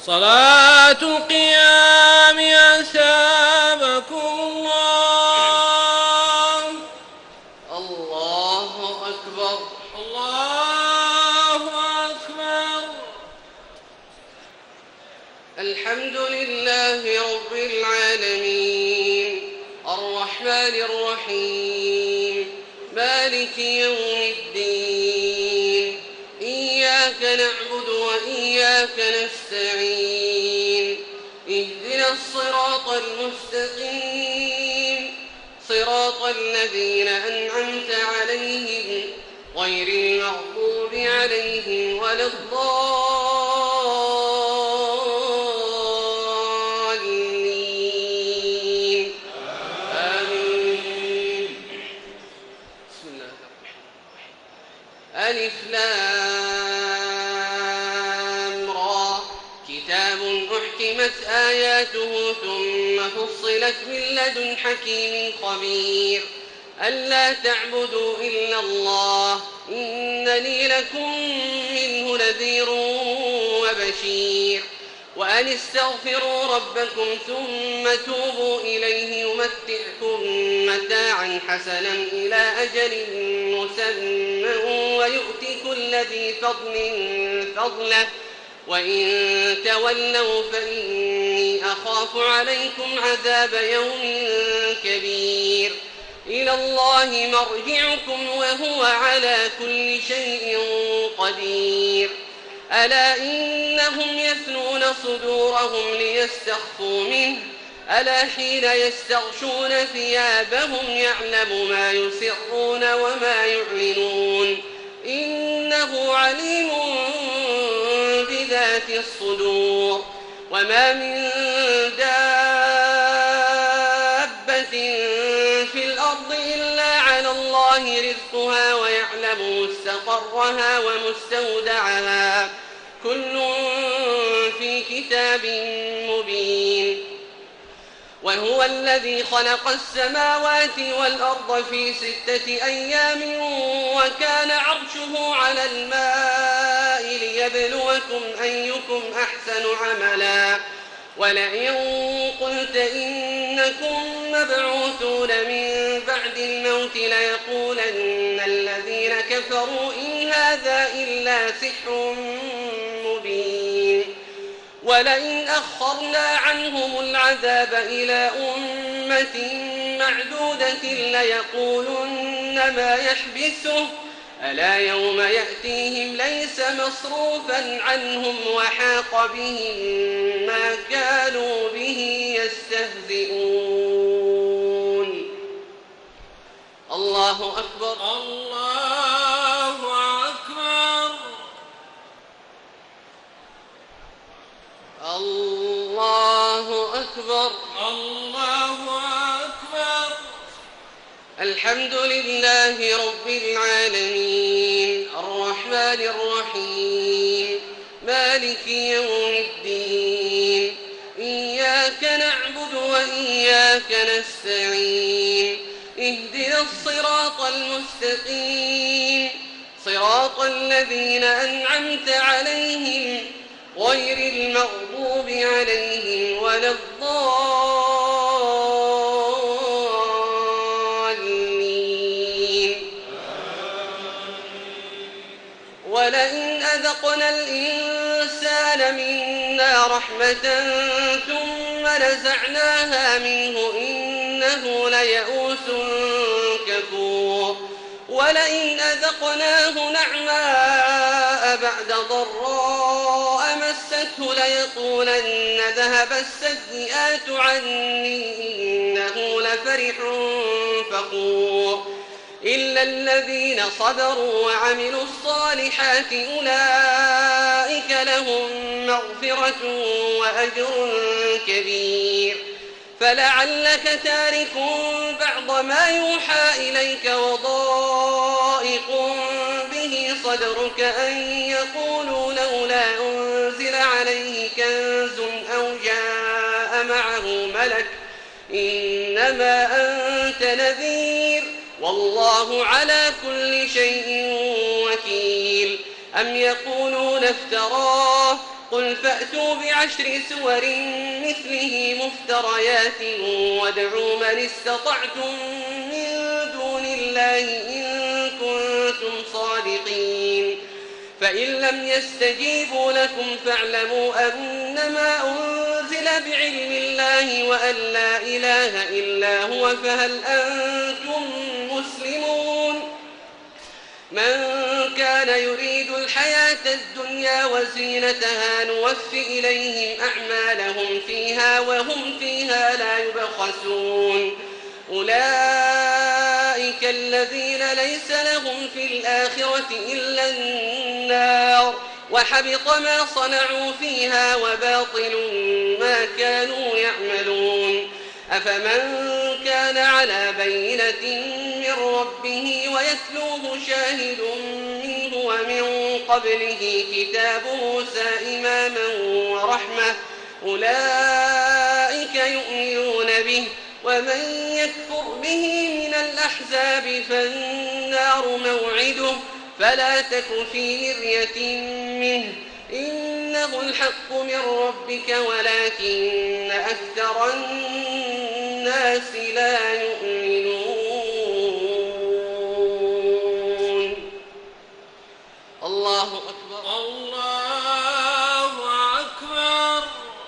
صلاة القيام أثابكم الله. الله أكبر. الله أكبر. الحمد لله رب العالمين الرحمن الرحيم مالك يوم الدين إياك نعبد وإياك نستعين اهدنا الصراط المستقيم صراط الذين أنعمت عليهم غير المغضوب عليهم ولا الضالين آمين. بسم الله الرحمن الرحيم. ألف لام را كتاب أحكمت آياته ثم فصلت من لدن حكيم خبير ألا تعبدوا إلا الله إنني لكم منه نذير وبشير وأن استغفروا ربكم ثم توبوا إليه يمتعكم متاعا حسنا إلى أجل مسمى ويؤتي كل ذي فضل فضله وإن تولوا فإني أخاف عليكم عذاب يوم كبير إلى الله مرجعكم وهو على كل شيء قدير ألا إنهم يثنون صدورهم ليستخفوا منه ألا حين يستغشون ثيابهم يعلم ما يسرون وما يعلنون إنه عليم بذات الصدور وما من دابة في الأرض إلا على الله رزقها ويعلم مستقرها ومستودعها كل في كتاب مبين وهو الذي خلق السماوات والأرض في 6 أيام وكان عرشه على الماء ليبلوكم أيكم أحسن عملا ولئن قلت إنكم مبعوثون من بعد الموت ليقولن الذين كفروا إن هذا إلا سحر مبين ولئن أخرنا عنهم العذاب إلى أمة معدودة ليقولن ما يحبسه ألا يوم يأتيهم ليس مصروفا عنهم وحاق بهم ما كانوا به يستهزئون. الله أكبر. الله أكبر. الله أكبر. الله أكبر. الحمد لله رب العالمين الرحمن الرحيم مالك يوم الدين إياك نعبد وإياك نستعين اهدنا الصراط المستقيم صراط الذين أنعمت عليهم غير المغضوب عليهم ولا الضالين ولئن أذقنا الإنسان منا رحمة ثم نزعناها منه إنه ليئوس كفور ولئن أذقناه نعماء بعد ضراء مسته ليقولن ذهب السيئات عني إنه لفرح فخور إلا الذين صبروا وعملوا الصالحات أولئك لهم مغفرة وأجر كبير فلعلك تارك بعض ما يوحى إليك وضائق به صدرك أن يقولوا لولا أنزل عليه كنز أو جاء معه ملك إنما أنت نذير والله على كل شيء وكيل أم يقولون افتراه قل فأتوا بعشر سور مثله مفتريات وادعوا من استطعتم من دون الله إن كنتم صادقين فإن لم يستجيبوا لكم فاعلموا أنما أنزل بعلم الله وأن لا إله إلا هو فهل أنتم مسلمون من كان يريد الحياة الدنيا وزينتها نوف إليهم أعمالهم فيها وهم فيها لا يبخسون أولئك الذين ليس لهم في الآخرة إلا النار وحبط ما صنعوا فيها وباطل ما كانوا يعملون أفمن كان على بينة من ربه ويتلوه شاهد منه ومن قبله كتاب موسى إماما ورحمة أولئك يؤمنون به ومن يكفر به من الأحزاب فالنار موعده فلا تك في مرية منه إنه الحق من ربك ولكن أكثر الناس لا يؤمنون الله أكبر الله أكبر.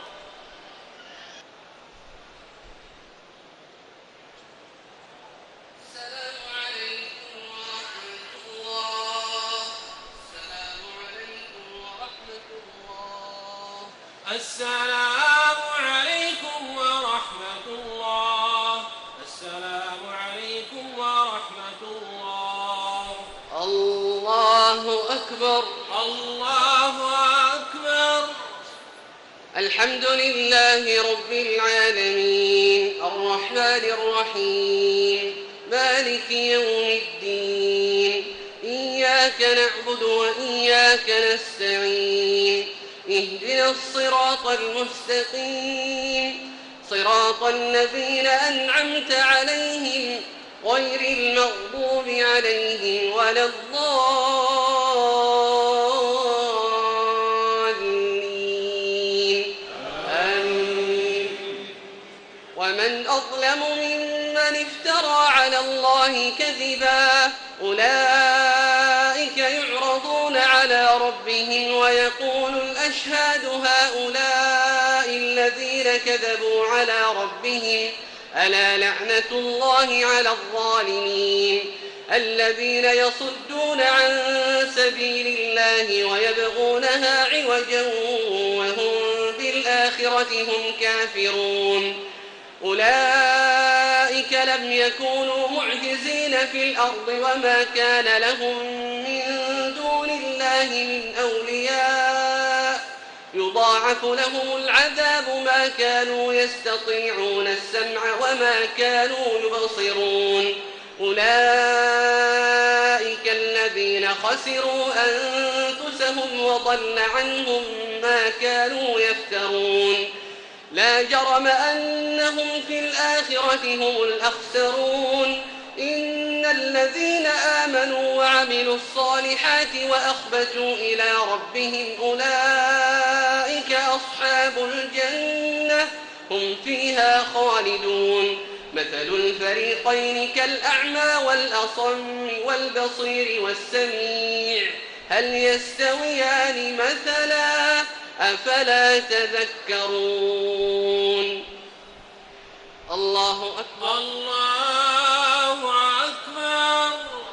السلام عليكم ورحمة الله. السلام عليكم ورحمة الله. السلام عليكم ورحمة الله. السلام عليكم ورحمة الله. الله أكبر. الله أكبر. الحمد لله رب العالمين الرحمن الرحيم مالك يوم الدين إياك نعبد وإياك نستعين اهدنا الصراط المستقيم صراط الذين أنعمت عليهم غير المغضوب عليهم ولا الضالين آمين. ومن أظلم ممن افترى على الله كذبا أولئك يعرضون على ربهم ويقول الأشهاد هؤلاء الذين كذبوا على ربهم ألا لعنة الله على الظالمين الذين يصدون عن سبيل الله ويبغونها عوجا وهم بالآخرة هم كافرون أولئك لم يكونوا معجزين في الأرض وما كان لهم من دون الله من أولياء يضاعف لهم العذاب ما كانوا يستطيعون السمع وما كانوا يبصرون أولئك الذين خسروا أنفسهم وضل عنهم ما كانوا يفترون لا جرم أنهم في الآخرة هم الأخسرون إن الذين آمنوا وعملوا الصالحات وأخبتوا إلى ربهم أولئك أصحاب الجنة هم فيها خالدون مثل الفريقين كالأعمى والأصم والبصير والسميع هل يستويان مثلا أفلا تذكرون الله أكبر. الله أكبر.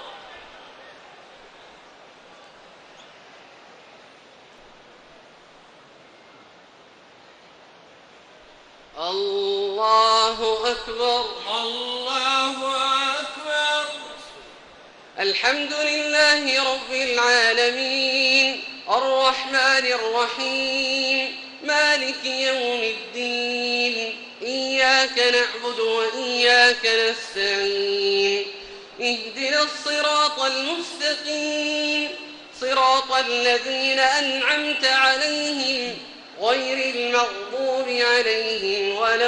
الله أكبر. الله أكبر. الحمد لله رب العالمين الرحمن الرحيم مالك يوم الدين إياك نعبد وإياك نستعين اهدنا الصراط المستقيم صراط الذين أنعمت عليهم غير المغضوب عليهم ولا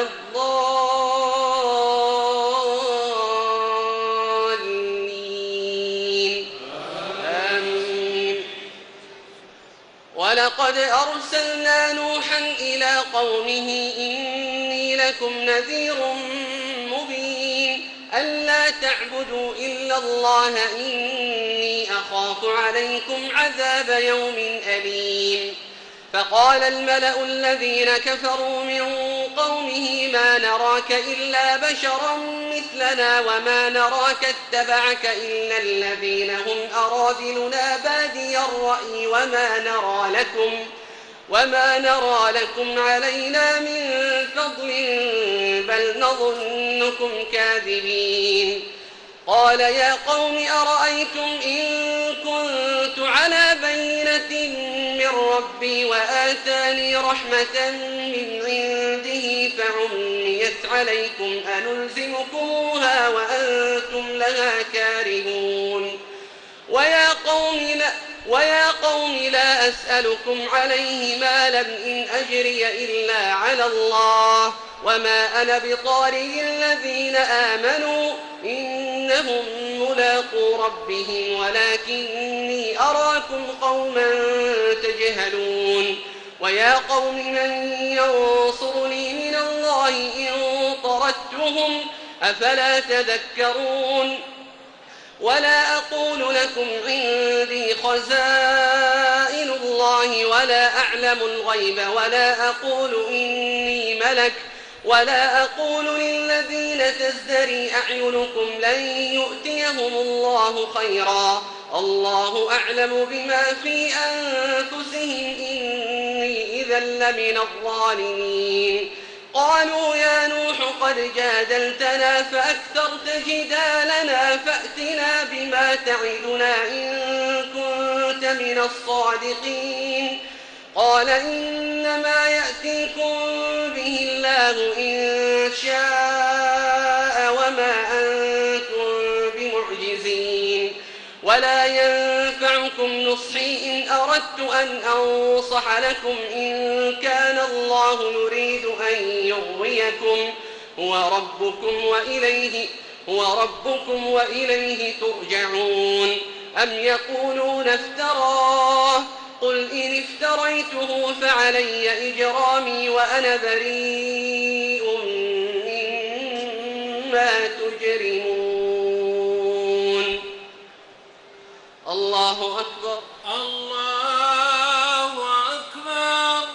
الضالين آمين. ولقد ولقد أرسلنا نوحا إلى قومه إني لكم نذير مبين ألا تعبدوا إلا الله إني أخاف عليكم عذاب يوم أليم فقال الملأ الذين كفروا من قومه ما نراك إلا بشرا مثلنا وما نراك اتبعك إلا الذين هم أراذلنا بادي الرأي وما نرى لكم علينا من فضل بل نظنكم كاذبين قال يا قوم أرأيتم إن كنت على بينة من ربي وآتاني رحمة من عنده فعميت عليكم أنلزمكموها وأنتم لها كارهون ويا قوم لا أسألكم عليه مالا إن أجري إلا على الله وما أنا بطارد الذين آمنوا إنهم ملاقو ربهم ولكني أراكم قوما تجهلون ويا قوم من ينصرني من الله إن طردتهم أفلا تذكرون ولا أقول لكم عندي خزائن الله ولا أعلم الغيب ولا أقول إني ملك ولا أقول للذين تزدري أعينكم لن يؤتيهم الله خيرا الله أعلم بما في أنفسهم إني إذا لمن الظالمين قالوا يا نوح قد جادلتنا فأكثرت جدالنا فأتنا بما تعدنا إن كنت من الصادقين قال إنما يأتيكم به الله إن شاء وما أنتم بمعجزين ولا ينفعكم نصحي إن أردت أن أنصح لكم إن كان الله يريد أن يغويكم هو ربكم وإليه ترجعون أم يقولون افتراه قل إن افتريته فعلي إجرامي وأنا بريء مما تجرمون الله أكبر الله أكبر.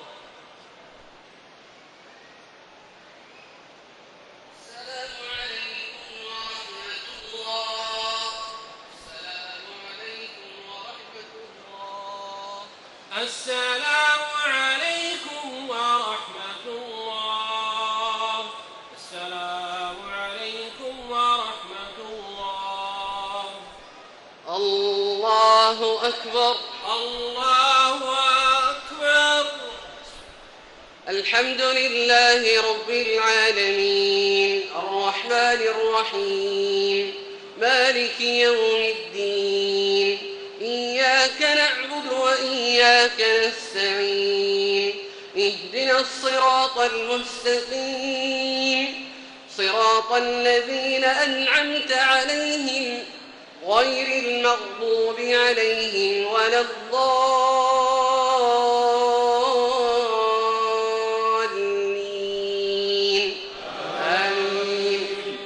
السلام عليكم ورحمة الله. السلام عليكم ورحمة الله. السلام عليكم ورحمة الله. السلام عليكم ورحمة الله. الله أكبر. الله أكبر. الحمد لله رب العالمين الرحمن الرحيم مالك يوم الدين إياك نعبد وإياك نستعين اهدنا الصراط المستقيم صراط الذين أنعمت عليهم غير المغضوب عليهم ولا الضالين آمين.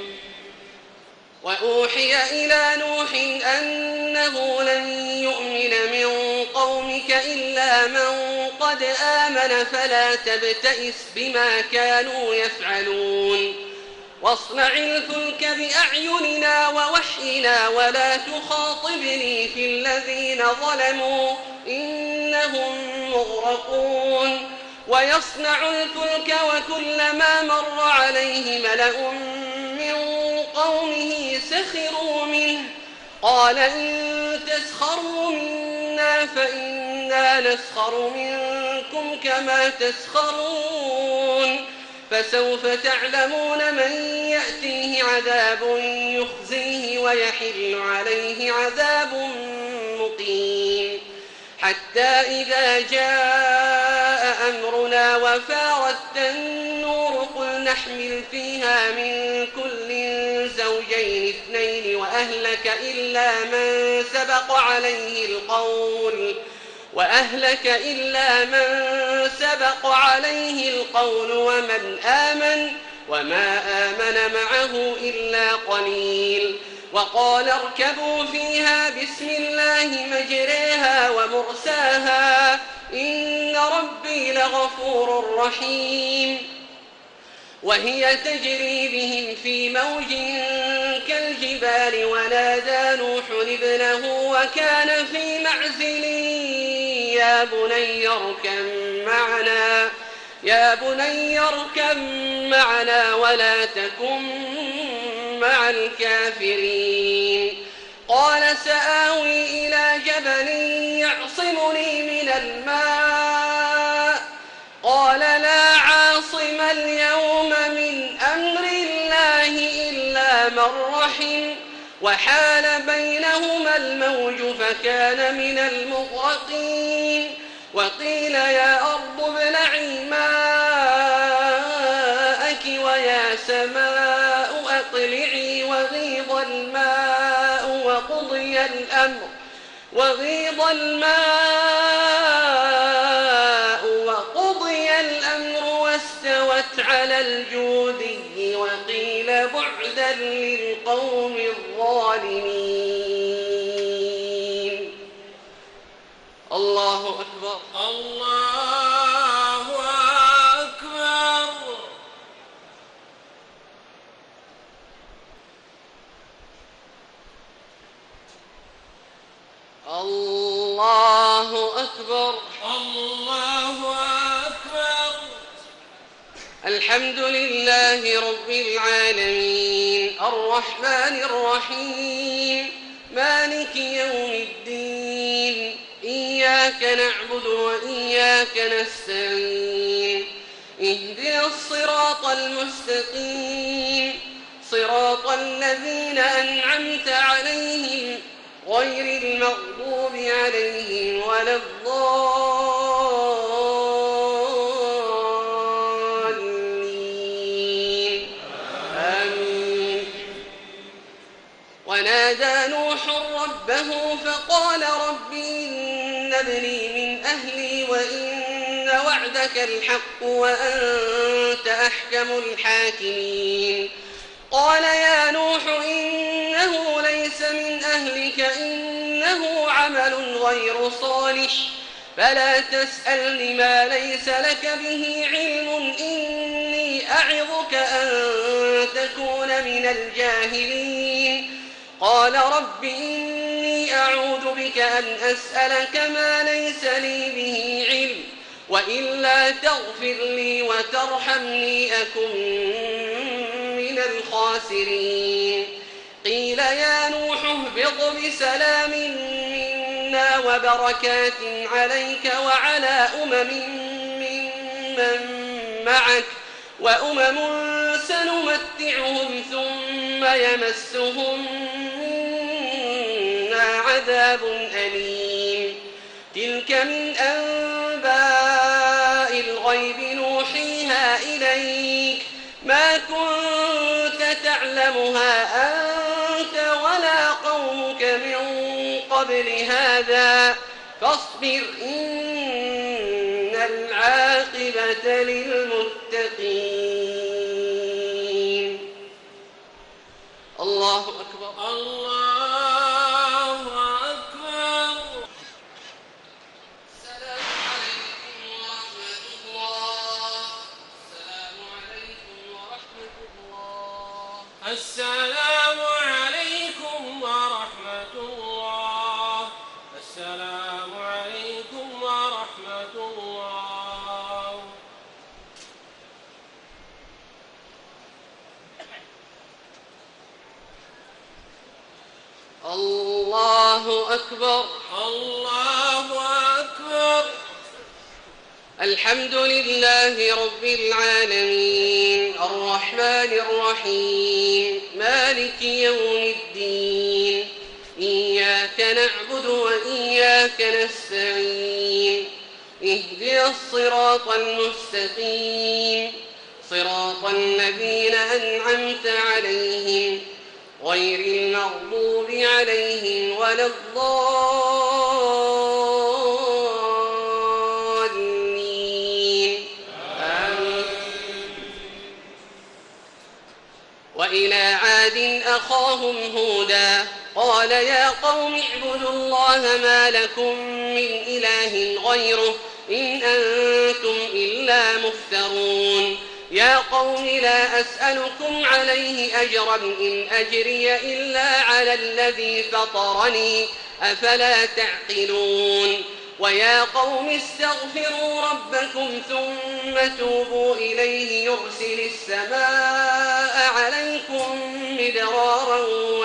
وأوحي إلى نوح أنه لن يؤمن من قومك إلا من قد آمن فلا تبتئس بما كانوا يفعلون واصنع الفلك بأعيننا ووحينا ولا تخاطبني في الذين ظلموا إنهم مغرقون ويصنع الفلك وكلما مر عليه ملأ من قومه سخروا منه قال إن تسخروا منا فإنا نسخر منكم كما تسخرون فسوف تعلمون من يأتيه عذاب يخزيه ويحل عليه عذاب مقيم حتى إذا جاء أمرنا وفارت النور قل نحمل فيها من كل زوجين اثنين وأهلك إلا من سبق عليه القول وأهلك إلا من سبق عليه القول وما آمن معه إلا قليل. وقال اركبوا فيها بسم الله مجريها ومرساها إن ربي لغفور رحيم. وهي تجري بهم في موج كالجبال ونادى نوح ابنه وكان في معزل يا بني اركب معنا ولا تكن مع الكافرين. قال سآوي إلى جبل يعصمني من الماء قال لا عاصم اليوم من أمر الله إلا من رحم وحال بينهما الموج فكان من المغرقين. وقيل يا أرض ابلعي ماءك ويا سماء أقلعي وغيض الماء وقضي الأمر واستوت على الجودي وقيل بعدا للقوم الظالمين. الله أكبر. الله أكبر. الله أكبر. الله أكبر. الحمد لله رب العالمين الرحمن الرحيم مالك يوم الدين إياك نعبد وإياك نستعين اهدنا الصراط المستقيم صراط الذين أنعمت عليهم غير المغضوب عليهم ولا الضالين آمين. ونادى نوح ربه فقال رب إن ابني من أهلي وإن وعدك الحق وأنت أحكم الحاكمين. قال يا نوح إنه ليس من أهلك إنه عمل غير صالح فلا تسألني ما ليس لك به علم إني أعظك أن تكون من الجاهلين. قال رب إني أعوذ بك أن أسألك ما ليس لي به علم وإلا تغفر لي وترحمني أكن من الخاسرين. قيل يا نوح اهبط بسلام منا وبركات عليك وعلى ممن معك وأمم سنمتعهم ثم يمسهم منا عذاب أليم. تلك من أنباء الغيب نوحيها إليك ما كنت تعلمها أنت ولا قومك من قبل هذا فاصبر إن العاقبة للمتقين. الله أكبر. الله أكبر. السلام عليكم ورحمة الله. السلام عليكم ورحمة الله. السلام عليكم ورحمة الله. السلام عليكم ورحمة الله. الله أكبر. الله أكبر. الحمد لله رب العالمين الرحمن الرحيم مالك يوم الدين إياك نعبد وإياك نستعين اهدنا الصراط المستقيم صراط الذين أنعمت عليهم غير المغضوب عليهم ولا الضالين وإلى عاد أخاهم هودا قال يا قوم اعبدوا الله ما لكم من إله غيره إن أنتم إلا مفترون يا قوم لا أسألكم عليه أجرا إن أجري إلا على الذي فطرني أفلا تعقلون ويا قوم استغفروا ربكم ثم توبوا إليه يرسل السماء عليكم مدرارا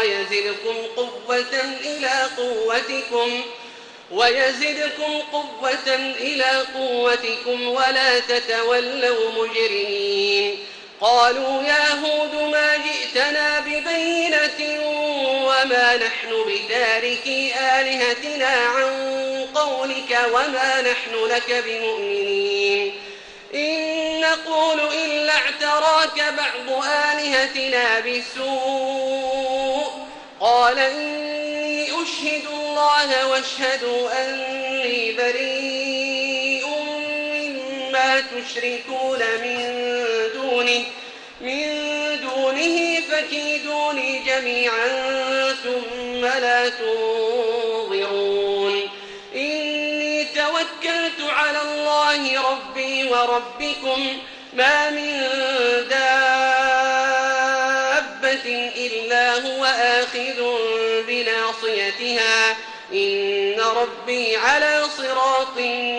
ويزدكم قوة إلى قوتكم ولا تتولوا مجرمين قالوا يا هود ما جئتنا ببينة وما نحن بتاركي آلهتنا عن قولك وما نحن لك بمؤمنين إن نقول إلا اعتراك بعض آلهتنا بسوء قال إني أشهد الله واشهدوا أني بريء مما تشركون من دونه فكيدوني جميعا ثم لا تنظرون إني توكلت على الله ربي وربكم ما من دابة إلا هو آخذ بناصيتها إن ربي على صراط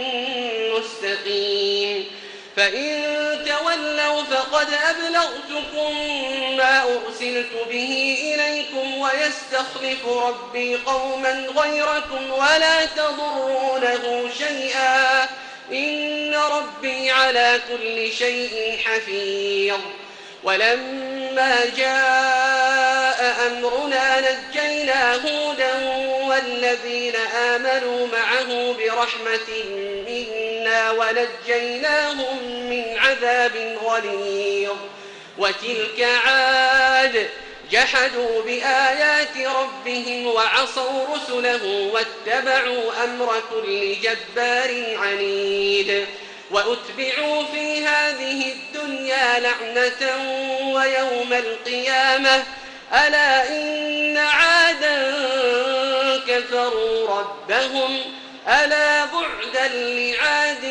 مستقيم فإن تولوا فقد أبلغتكم ما أرسلت به إليكم ويستخلف ربي قوما غيركم ولا تضرونه شيئا إن ربي على كل شيء حفيظ ولما جاء أمرنا نجينا هودا والذين آمنوا معه برحمة منا ونجيناهم من عذاب غليظ وتلك عاد جحدوا بآيات ربهم وعصوا رسله واتبعوا أمر كل جبار عنيد وأتبعوا في هذه الدنيا لعنة ويوم القيامة ألا إن عادا كفروا ربهم ألا بعدا لعاد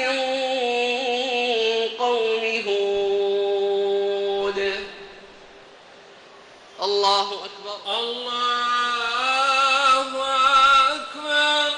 قوم هود الله أكبر الله أكبر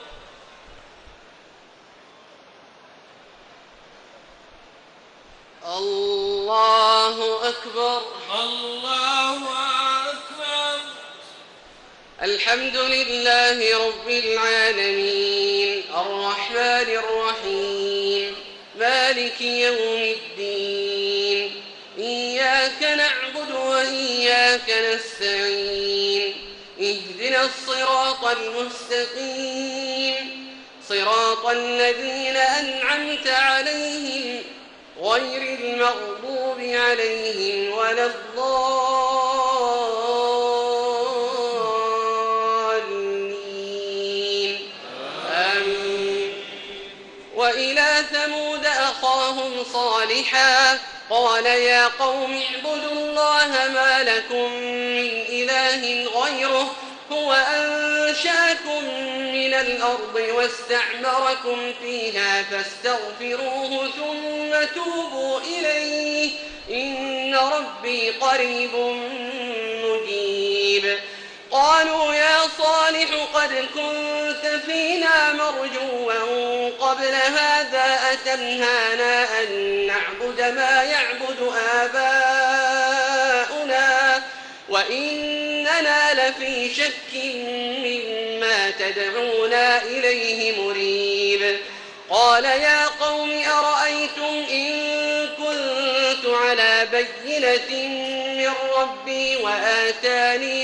الله أكبر الله أكبر الحمد لله رب العالمين الرحمن الرحيم مالك يوم الدين إياك نعبد وإياك نستعين اهدنا الصراط المستقيم صراط الذين أنعمت عليهم غير المغضوب عليهم ولا الضالين آمين وإلى ثمود أخاهم صالحا قال يا قوم اعبدوا الله ما لكم من إله غيره هو أنشاكم من الأرض واستعمركم فيها فاستغفروه ثم توبوا إليه إن ربي قريب مجيب قالوا يا صالح قد كنت فينا مرجوا قبل هذا أتنهانا أن نعبد ما يعبد آباؤنا وإننا لفي شك مما تدعونا إليه مريب قال يا قوم أرأيتم إن كنت على بينة من ربي وآتاني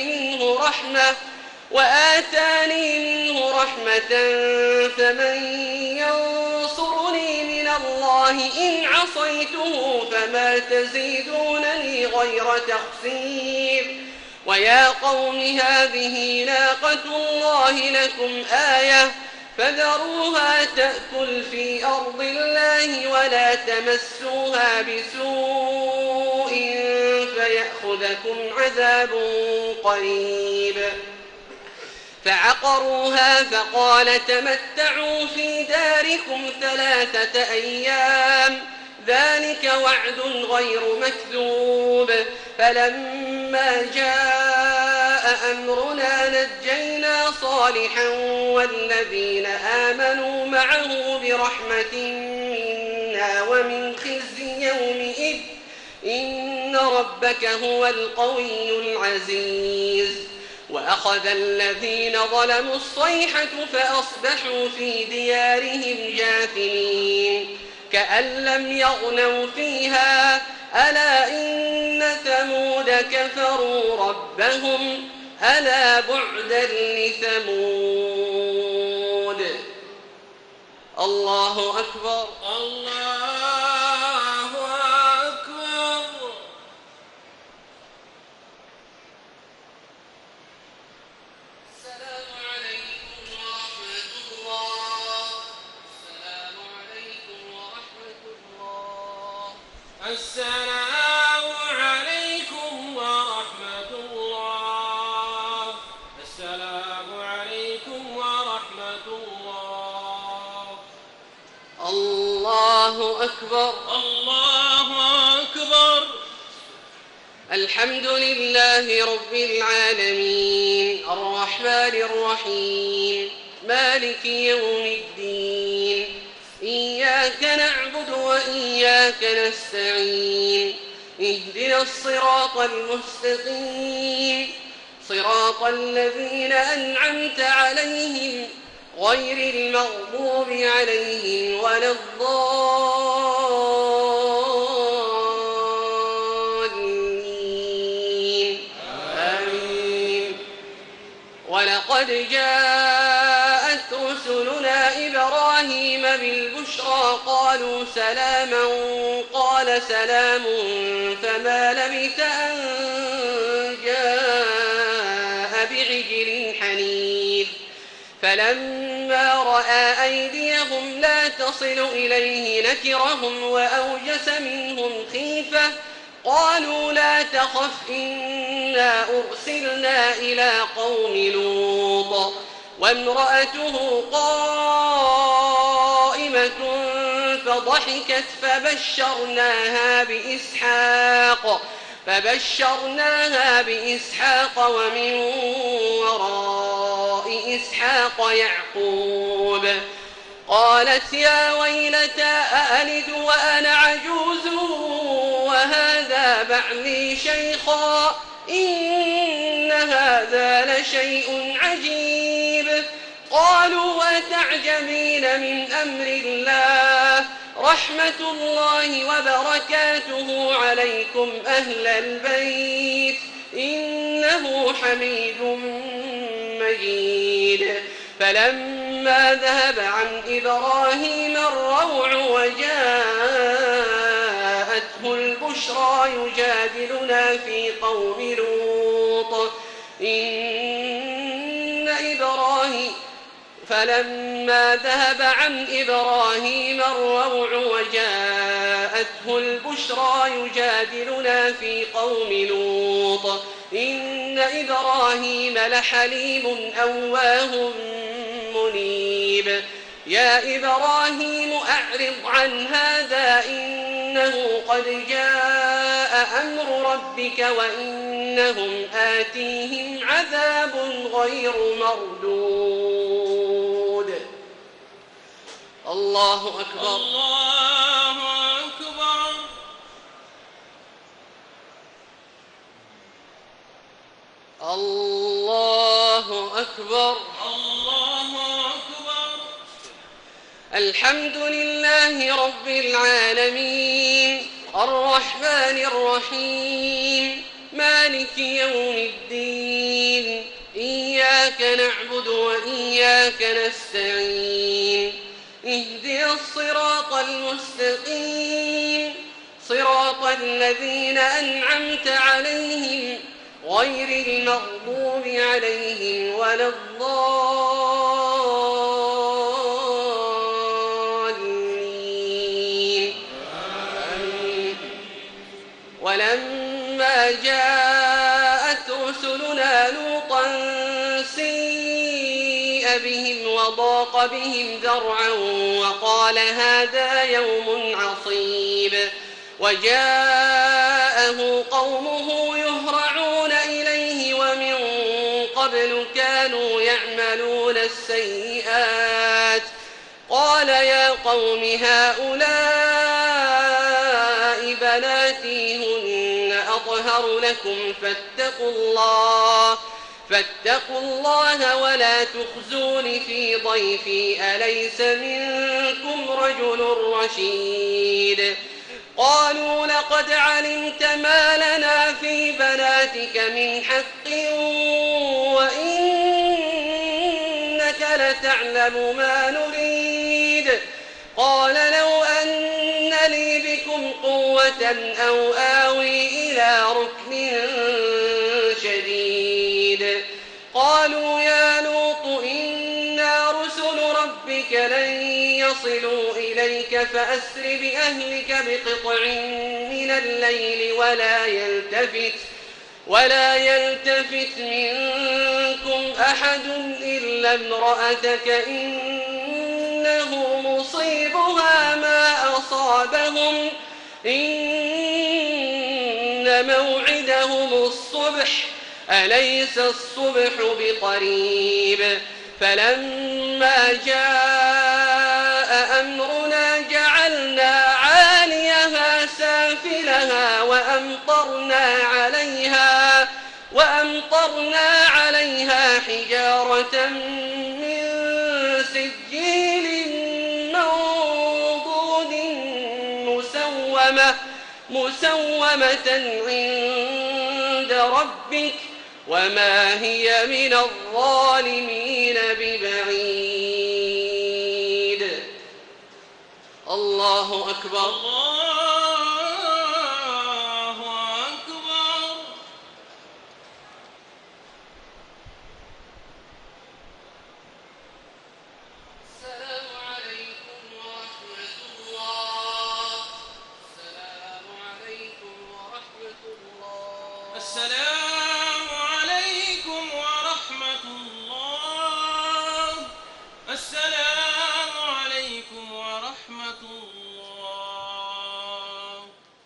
منه رحمة فمن ينصرني من الله إن عصيته فما تزيدونني غير تخسير ويا قوم هذه ناقة الله لكم آية فذروها تأكل في أرض الله ولا تمسوها بسوء فيأخذكم عذاب قريب. فعقروها فقال تمتعوا في داركم 3 أيام ذلك وعد غير مكذوب. فلما جاء أمرنا نجينا صالحا والذين آمنوا معه برحمة منا ومن خزي يومئذ إن ربك هو القوي العزيز. وأخذ الذين ظلموا الصيحة فأصبحوا في ديارهم جاثمين كأن لم يغنوا فيها ألا إن ثمود كفروا ربهم ألا بعدا لثمود. الله أكبر. الله أكبر. السلام عليكم ورحمة الله. السلام عليكم ورحمة الله. السلام عليكم ورحمة الله. السلام عليكم ورحمة الله. الله أكبر. الله أكبر. الحمد لله رب العالمين الرحمن الرحيم مالك يوم الدين إياك نعبد وإياك نستعين اهدنا الصراط المستقيم صراط الذين أنعمت عليهم غير المغضوب عليهم ولا الضالين آمين. ولقد جاءت رسلنا إبراهيم بالبشرى قالوا سلاما قال سلام فما لبث أن جاء بعجل حنيذ. فلما رأى أيديهم لا تصل إليه نكرهم وأوجس منهم خيفة قالوا لا تخف إنا أرسلنا إلى قوم لوط وامرأته قائمة فضحكت فبشرناها بإسحاق ومن وراء إسحاق يعقوب. قالت يا ويلتى أألد وأنا عجوز وهذا بعلي شيخا إن هذا لشيء عجيب. قالوا أتعجبين من أمر الله رحمة الله وبركاته عليكم أهل البيت إنه حميد مجيد. فلما ذهب عن إبراهيم الروع وجاءته البشرى يجادلنا في قوم لوط فلما ذهب عن إبراهيم الروع وجاءته البشرى يجادلنا في قوم لوط إن إبراهيم لحليم أواه منيب. يا إبراهيم أعرض عن هذا إنه قد جاء أمر ربك وإنهم آتيهم عذاب غير مردود. الله أكبر. الله أكبر. الله أكبر. الله أكبر. الحمد لله رب العالمين الرحمن الرحيم مالك يوم الدين إياك نعبد وإياك نستعين اهدنا الصراط المستقيم صراط الذين أنعمت عليهم غير المغضوب عليهم ولا الضالين. ولما فلما جاءت رسلنا لوطا سيء بهم وضاق بهم ذرعا وقال هذا يوم عصيب وجاءه قومه يهرعون إليه ومن قبل كانوا يعملون السيئات قال يا قوم هؤلاء بناتي هن أطهر لكم فاتقوا الله ولا تخزون في ضيفي أليس منكم رجل رشيد قالوا لقد علمت ما لنا في بناتك من حق وإنك لتعلم ما نريد قال لو أن لي بكم قوة أو آوي إلى ركن شديد قالوا يا لوط إنا رسل ربك لن يصلوا إليك فأسر بأهلك بقطع من الليل ولا يلتفت منكم أحد إلا امرأتك إنه مصيبها ما أصابهم إن موعدهم الصبح أليس الصبح بقريب فلما جاء أمرنا جعلنا عاليها سافلها وأمطرنا عليها حجارة من سجيل منضود مسومة عند ربك وما هي من الظالمين ببعيد الله أكبر الله أكبر. السلام عليكم ورحمة الله. السلام عليكم ورحمة الله. السلام عليكم ورحمة الله. السلام عليكم ورحمة الله.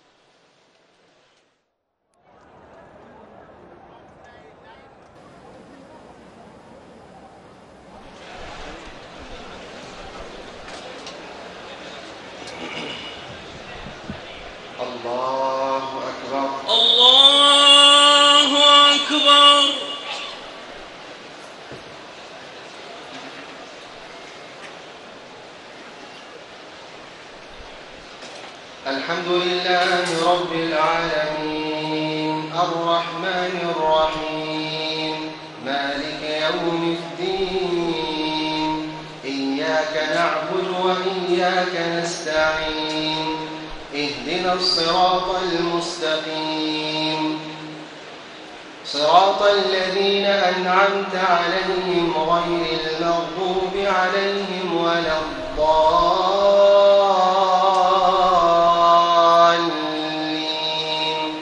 الله أكبر. الله أكبر. الحمد لله رب العالمين الرحمن الرحيم مالك يوم الدين إياك نعبد وإياك نستعين اهدنا الصراط المستقيم صراط الذين أنعمت عليهم غير المغضوب عليهم ولا الضالين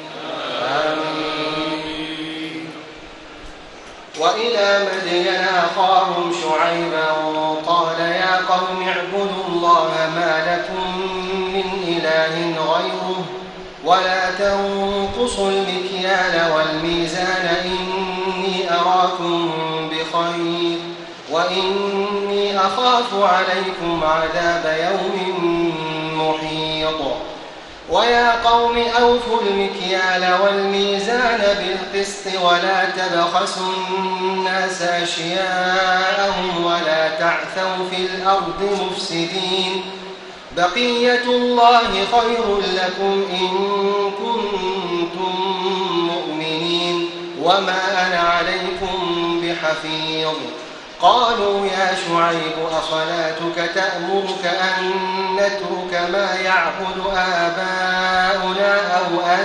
آمين. وإلى مدين أخاهم شعيبا قال يا قوم اعبدوا الله ما لكم من إله غيره ولا تنقصوا المكيال والميزان إني أراكم بخير وإني أخاف عليكم عذاب يوم محيط ويا قوم أوفوا المكيال والميزان بالقسط ولا تبخسوا الناس أشياءهم ولا تعثوا في الأرض مفسدين بقية الله خير لكم إن كنتم مؤمنين وما أنا عليكم بحفيظ قالوا يا شعيب أصلاتك تأمرك أن نترك ما يعبد آباؤنا أو أن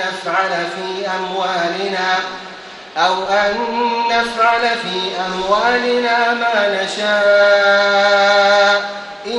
نفعل في أموالنا ما نشاء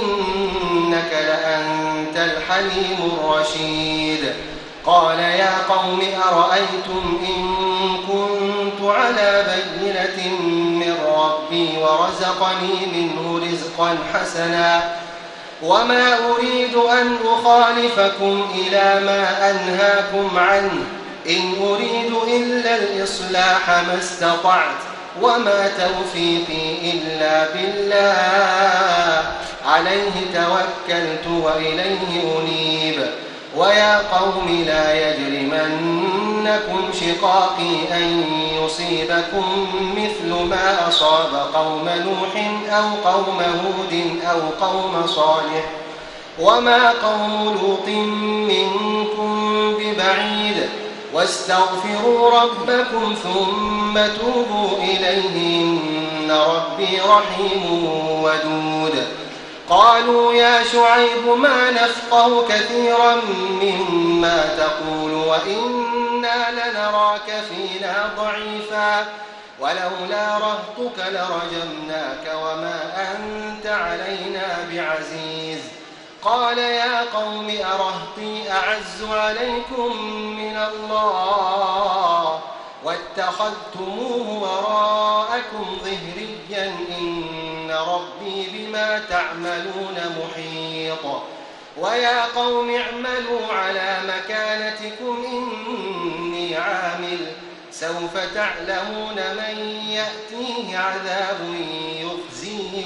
إنك لأنت الحليم الرشيد قال يا قوم قوم أرأيتم إن كنت على بينة من ربي ورزقني منه رزقا حسنا وما أريد أن أخالفكم إلى ما أنهاكم عنه إن أريد إلا الإصلاح ما استطعت وما توفيقي إلا بالله عليه توكلت وإليه أنيب ويا قوم لا يجرمنكم شقاقي أن يصيبكم مثل ما أصاب قوم نوح أو قوم هود أو قوم صالح وما قوم لوط منكم ببعيد واستغفروا ربكم ثم توبوا إليه إن ربي رحيم ودود قالوا يا شعيب ما نفقه كثيرا مما تقول وإنا لنراك فينا ضعيفا ولولا رهطك لرجمناك وما أنت علينا بعزيز قال يا قوم أرهطي أعز عليكم من الله واتخذتموه وراءكم ظهريا إن ربي بما تعملون محيط ويا قوم اعملوا على مكانتكم إني عامل سوف تعلمون من يأتيه عذاب يخزيه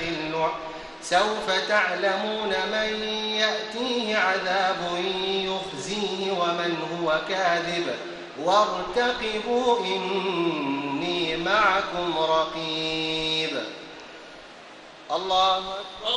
ومن هو كاذب وارتقبوا إني معكم رقيب الله أكبر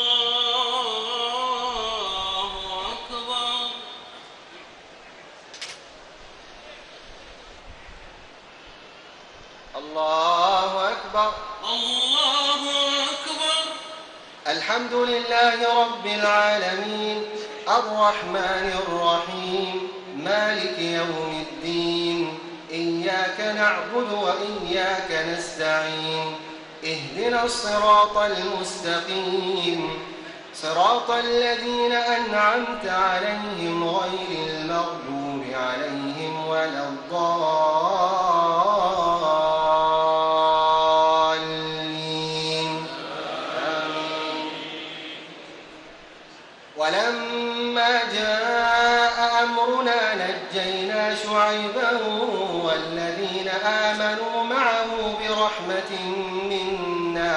الله أكبر الله أكبر. الحمد لله رب العالمين الرحمن الرحيم مالك يوم الدين إياك نعبد وإياك نستعين اهدنا الصراط المستقيم صراط الذين أنعمت عليهم غير المغضوب عليهم ولا الضالين ولما جاء أمرنا نجينا شعيبا والذين آمنوا معه برحمة منا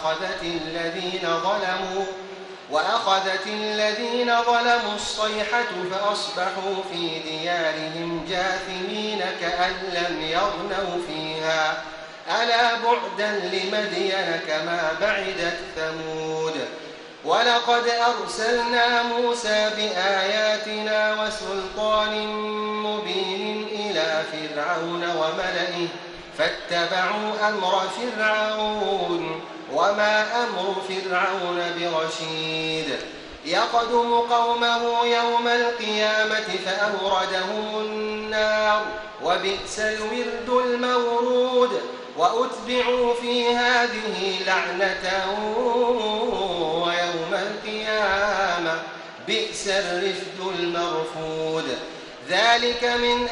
وأخذت الذين ظلموا الصيحة فأصبحوا في ديارهم جاثمين كأن لم يغنوا فيها ألا بعدا لمدين كما بعدت ثمود ولقد أرسلنا موسى بآياتنا وسلطان مبين إلى فرعون وملئه فاتبعوا أمر فرعون وما أمر فرعون برشيد يقدم قومه يوم القيامة فأوردهم النار وبئس الورد المورود وأتبعوا في هذه لعنة ويوم القيامة بئس الرفد المرفود ذلك من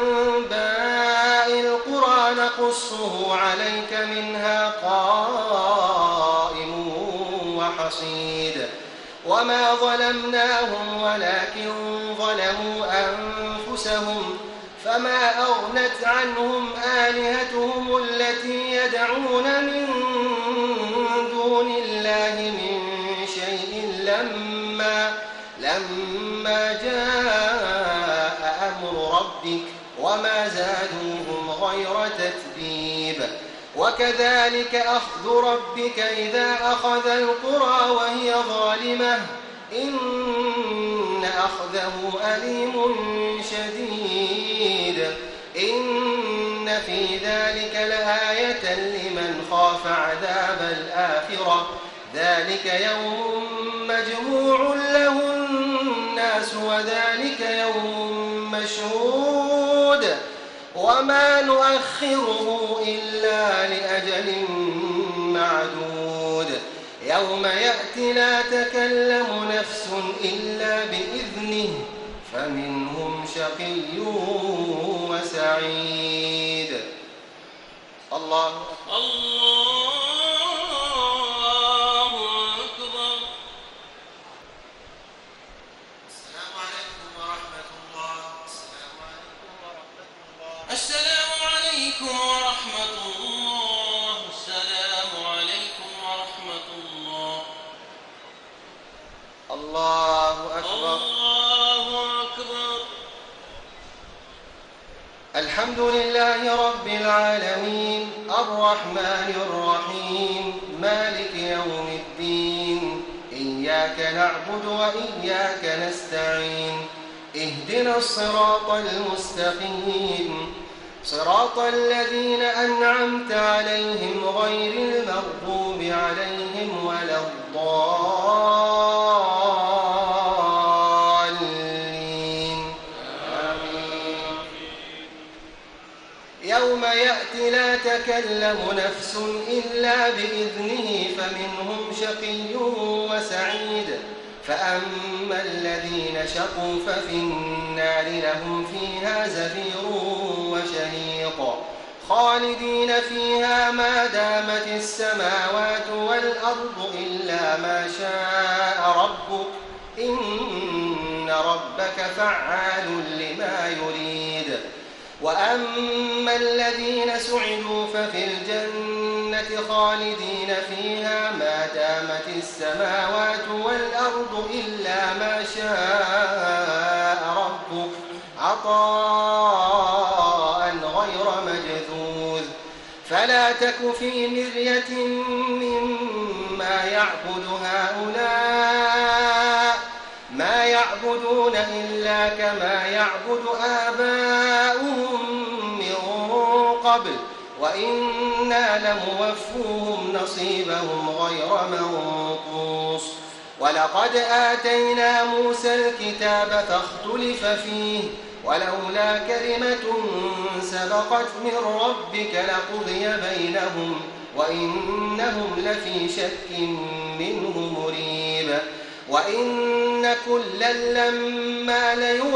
أنباء القرى نقصه عليك منها قائم وحصيد وما ظلمناهم ولكن ظلموا أنفسهم فما أغنت عنهم آلهتهم التي يدعون من دون الله من شيء لما جاء أمر ربك وما زادوهم غير تتبيب وكذلك أخذ ربك إذا أخذ القرى وهي ظالمة إن أخذه أليم شديد إن في ذلك لآية لمن خاف عذاب الآخرة ذلك يوم مجموع له الناس وذلك يوم مشهود وما نؤخره إلا لأجل معدود يوم يأتي لا تكلم نفس إلا بإذنه فمنهم شقي وسعيد. الله الله أكبر. السلام عليكم ورحمة الله. السلام عليكم ورحمة الله. السلام عليكم ورحمة الله. السلام عليكم ورحمة الله. الله أكبر. الله أكبر. الحمد لله رب العالمين الرحمن الرحيم مالك يوم الدين إياك نعبد وإياك نستعين اهدنا الصراط المستقيم صراط الذين أنعمت عليهم غير المغضوب عليهم ولا الضالين. آمين. يوم يأتي لا تكلم نفس إلا بإذنه فمنهم شقي وسعيد فأما الذين شقوا ففي النار لهم فيها زفير وشهيق خالدين فيها ما دامت السماوات والأرض إلا ما شاء ربك إن ربك فعال لما يريد. وأما الذين سعدوا ففي الجنة خالدين فيها ما دامت السماوات والأرض إلا ما شاء ربك عطاء غير مجذوذ. فلا تك في مرية مما يعبد هؤلاء ما يعبدون إلا كما يعبد آباؤهم من قبل وإنا لموفوهم نصيبهم غير منقوص. ولقد آتينا موسى الكتاب فاختلف فيه ولولا كلمة سبقت من ربك لقضي بينهم وإنهم لفي شك منه مريب. وإن كلا لما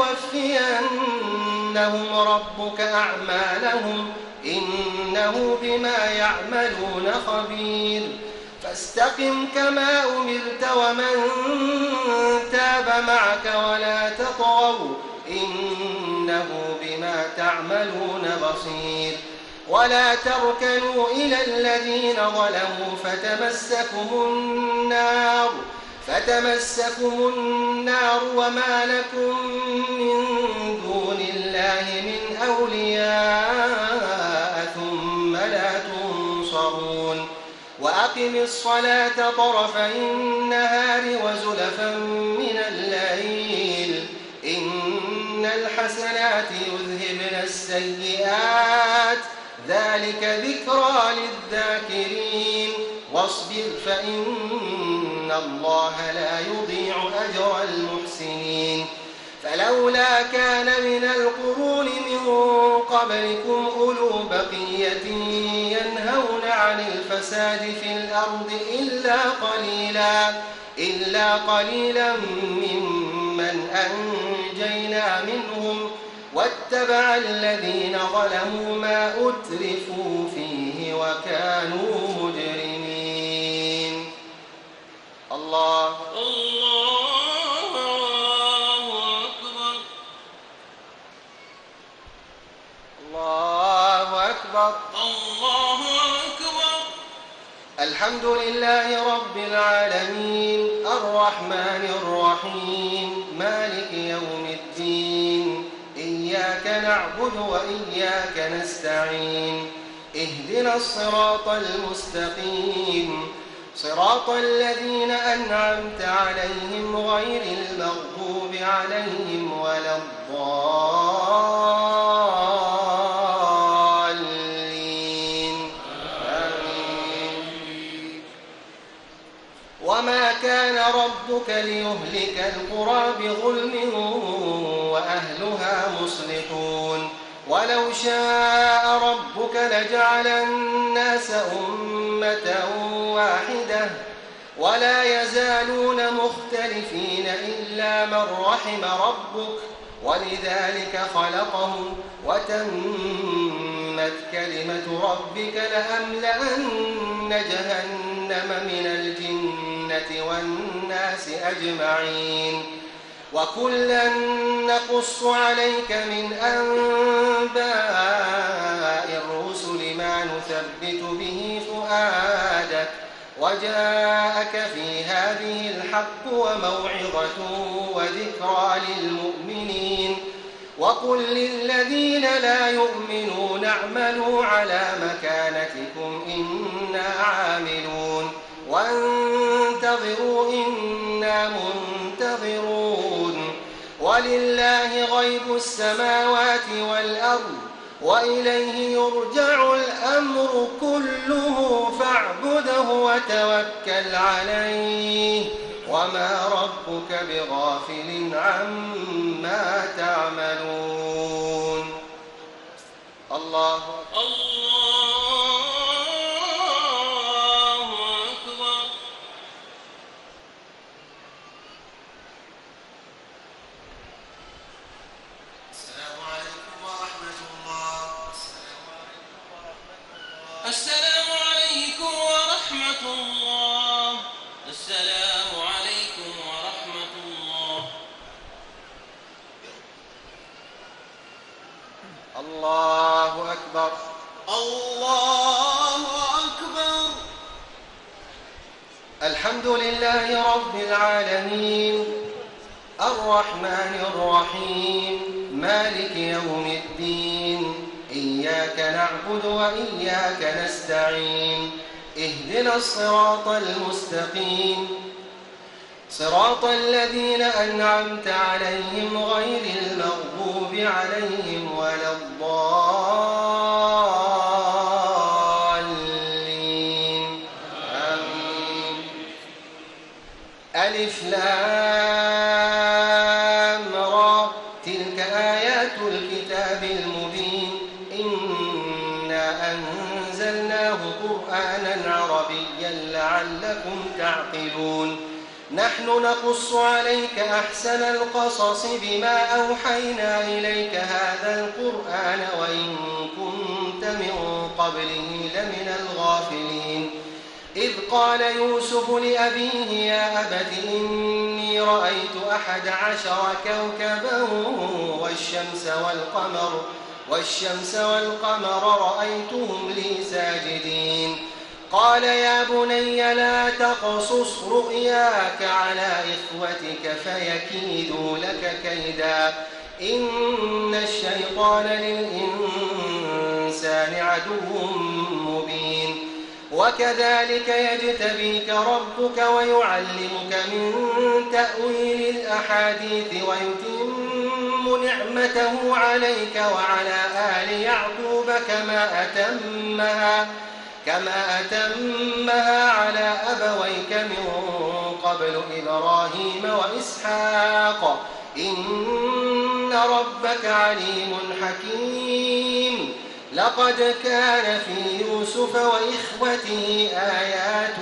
ليوفينهم ربك أعمالهم إنه بما يعملون خبير. فاستقم كما أمرت ومن تاب معك ولا تطغوا إنه بما تعملون بصير. ولا تركنوا إلى الذين ظلموا فتمسكم النار وما لكم من دون الله من أولياء ثم لا تنصرون. وأقم الصلاة طرفي النهار وزلفا من الليل إن الحسنات يذهبن السيئات ذلك ذكرى للذاكرين. واصبر فإن الله لا يضيع أجر المحسنين. فلولا كان من القرون من قبلكم أولو بقية ينهون عن الفساد في الأرض إلا قليلا ممن أنجينا منهم واتبع الذين ظلموا ما أترفوا فيه وكانوا مجرمين. الله أكبر. الله أكبر. الله أكبر. الحمد لله رب العالمين الرحمن الرحيم مالك يوم الدين إياك نعبد وإياك نستعين اهدنا الصراط المستقيم صراط الذين أنعمت عليهم غير المغضوب عليهم ولا الضالين. آمين. وما كان ربك ليهلك القرى بظلم وأهلها مصلحون ولو شاء ربك لجعل الناس أمة واحدة ولا يزالون مختلفين إلا من رحم ربك ولذلك خلقهم وتمت كلمة ربك لأملأن جهنم من الجنة والناس أجمعين وكلا نقص عليك من أنباء الرسل ما نثبت به فؤادك وجاءك في هذه الحق وموعظة وذكرى للمؤمنين وقل للذين لا يؤمنون اعملوا على مكانتكم إنا عاملون وانتظروا إنا منتظرون ولله غيب السماوات والأرض وإليه يرجع الأمر كله فاعبده وتوكل عليه وما ربك بغافل عما تعملون. الله أكبر. السلام عليكم ورحمة الله. السلام عليكم ورحمة الله. السلام عليكم ورحمة الله. الله أكبر. الله أكبر. الحمد لله رب العالمين الرحمن الرحيم مالك يوم الدين إياك نعبد وإياك نستعين اهدنا الصراط المستقيم صراط الذين أنعمت عليهم غير المغضوب عليهم ولا الضالين آمين. ألف لام را تلك آيات الكتاب المبين إنا أنزلناه قرآنا عربيا لعلكم تعقلون نحن نقص عليك أحسن القصص بما أوحينا إليك هذا القرآن وإن كنت من قبله لمن الغافلين إذ قال يوسف لأبيه يا أبت إني رأيت 11 كوكبا والشمس والقمر رأيتهم لي ساجدين قال يا بني لا تقصص رؤياك على إخوتك فيكيدوا لك كيدا إن الشيطان للإنسان عدو مبين وكذلك يجتبيك ربك ويعلمك من تأويل الأحاديث ويتم نعمته عليك وعلى آل يعقوب كما أتمها على أبويك من قبل إبراهيم وإسحاق إن ربك عليم حكيم لقد كان في يوسف وإخوته آيات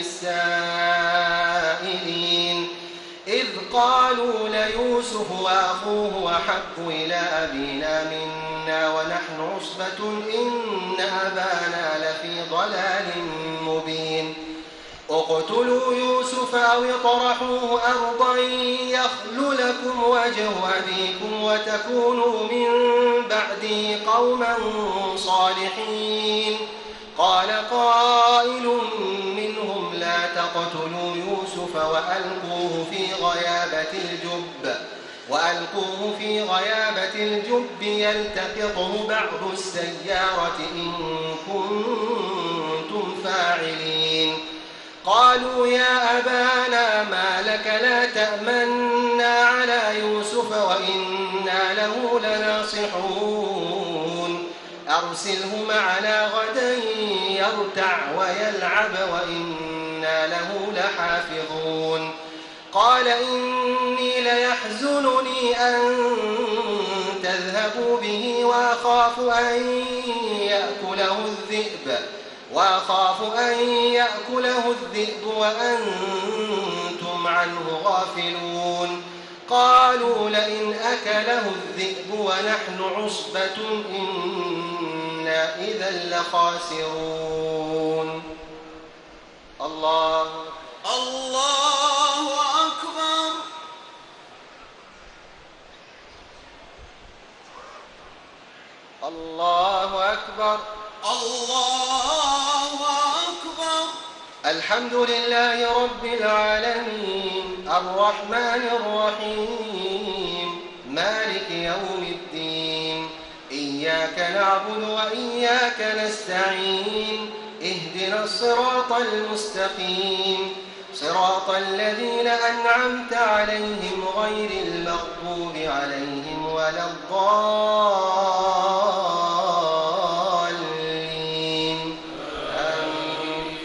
للسائلين إذ قالوا ليوسف وأخوه أحب إلى أبينا منا ونحن عصبة إن أبانا لفي ضلال مبين اقتلوا يوسف أو اطرحوه أرضا يخل لكم وجه أبيكم وتكونوا من بعده قوما صالحين قال قائل منهم لا تقتلوا يوسف وألقوه في غيابة الجب يلتقطه بعض السيارة إن كنتم فاعلين قالوا يا أبانا ما لك لا تأمنا على يوسف وإنا له لناصحون أرسله معنا غدا يرتع ويلعب وإنا له لحافظون قال إني ليحزنني أن تذهبوا به وأخاف أن يأكله الذئب وأنتم عنه غافلون قالوا لئن أكله الذئب ونحن عصبة إنا إذا لخاسرون. الله أكبر. الله أكبر. الله أكبر. الحمد لله رب العالمين الرحمن الرحيم مالك يوم الدين إياك نعبد وإياك نستعين اهدنا الصراط المستقيم صراط الذين أنعمت عليهم غير المغضوب عليهم ولا الضالين آمين.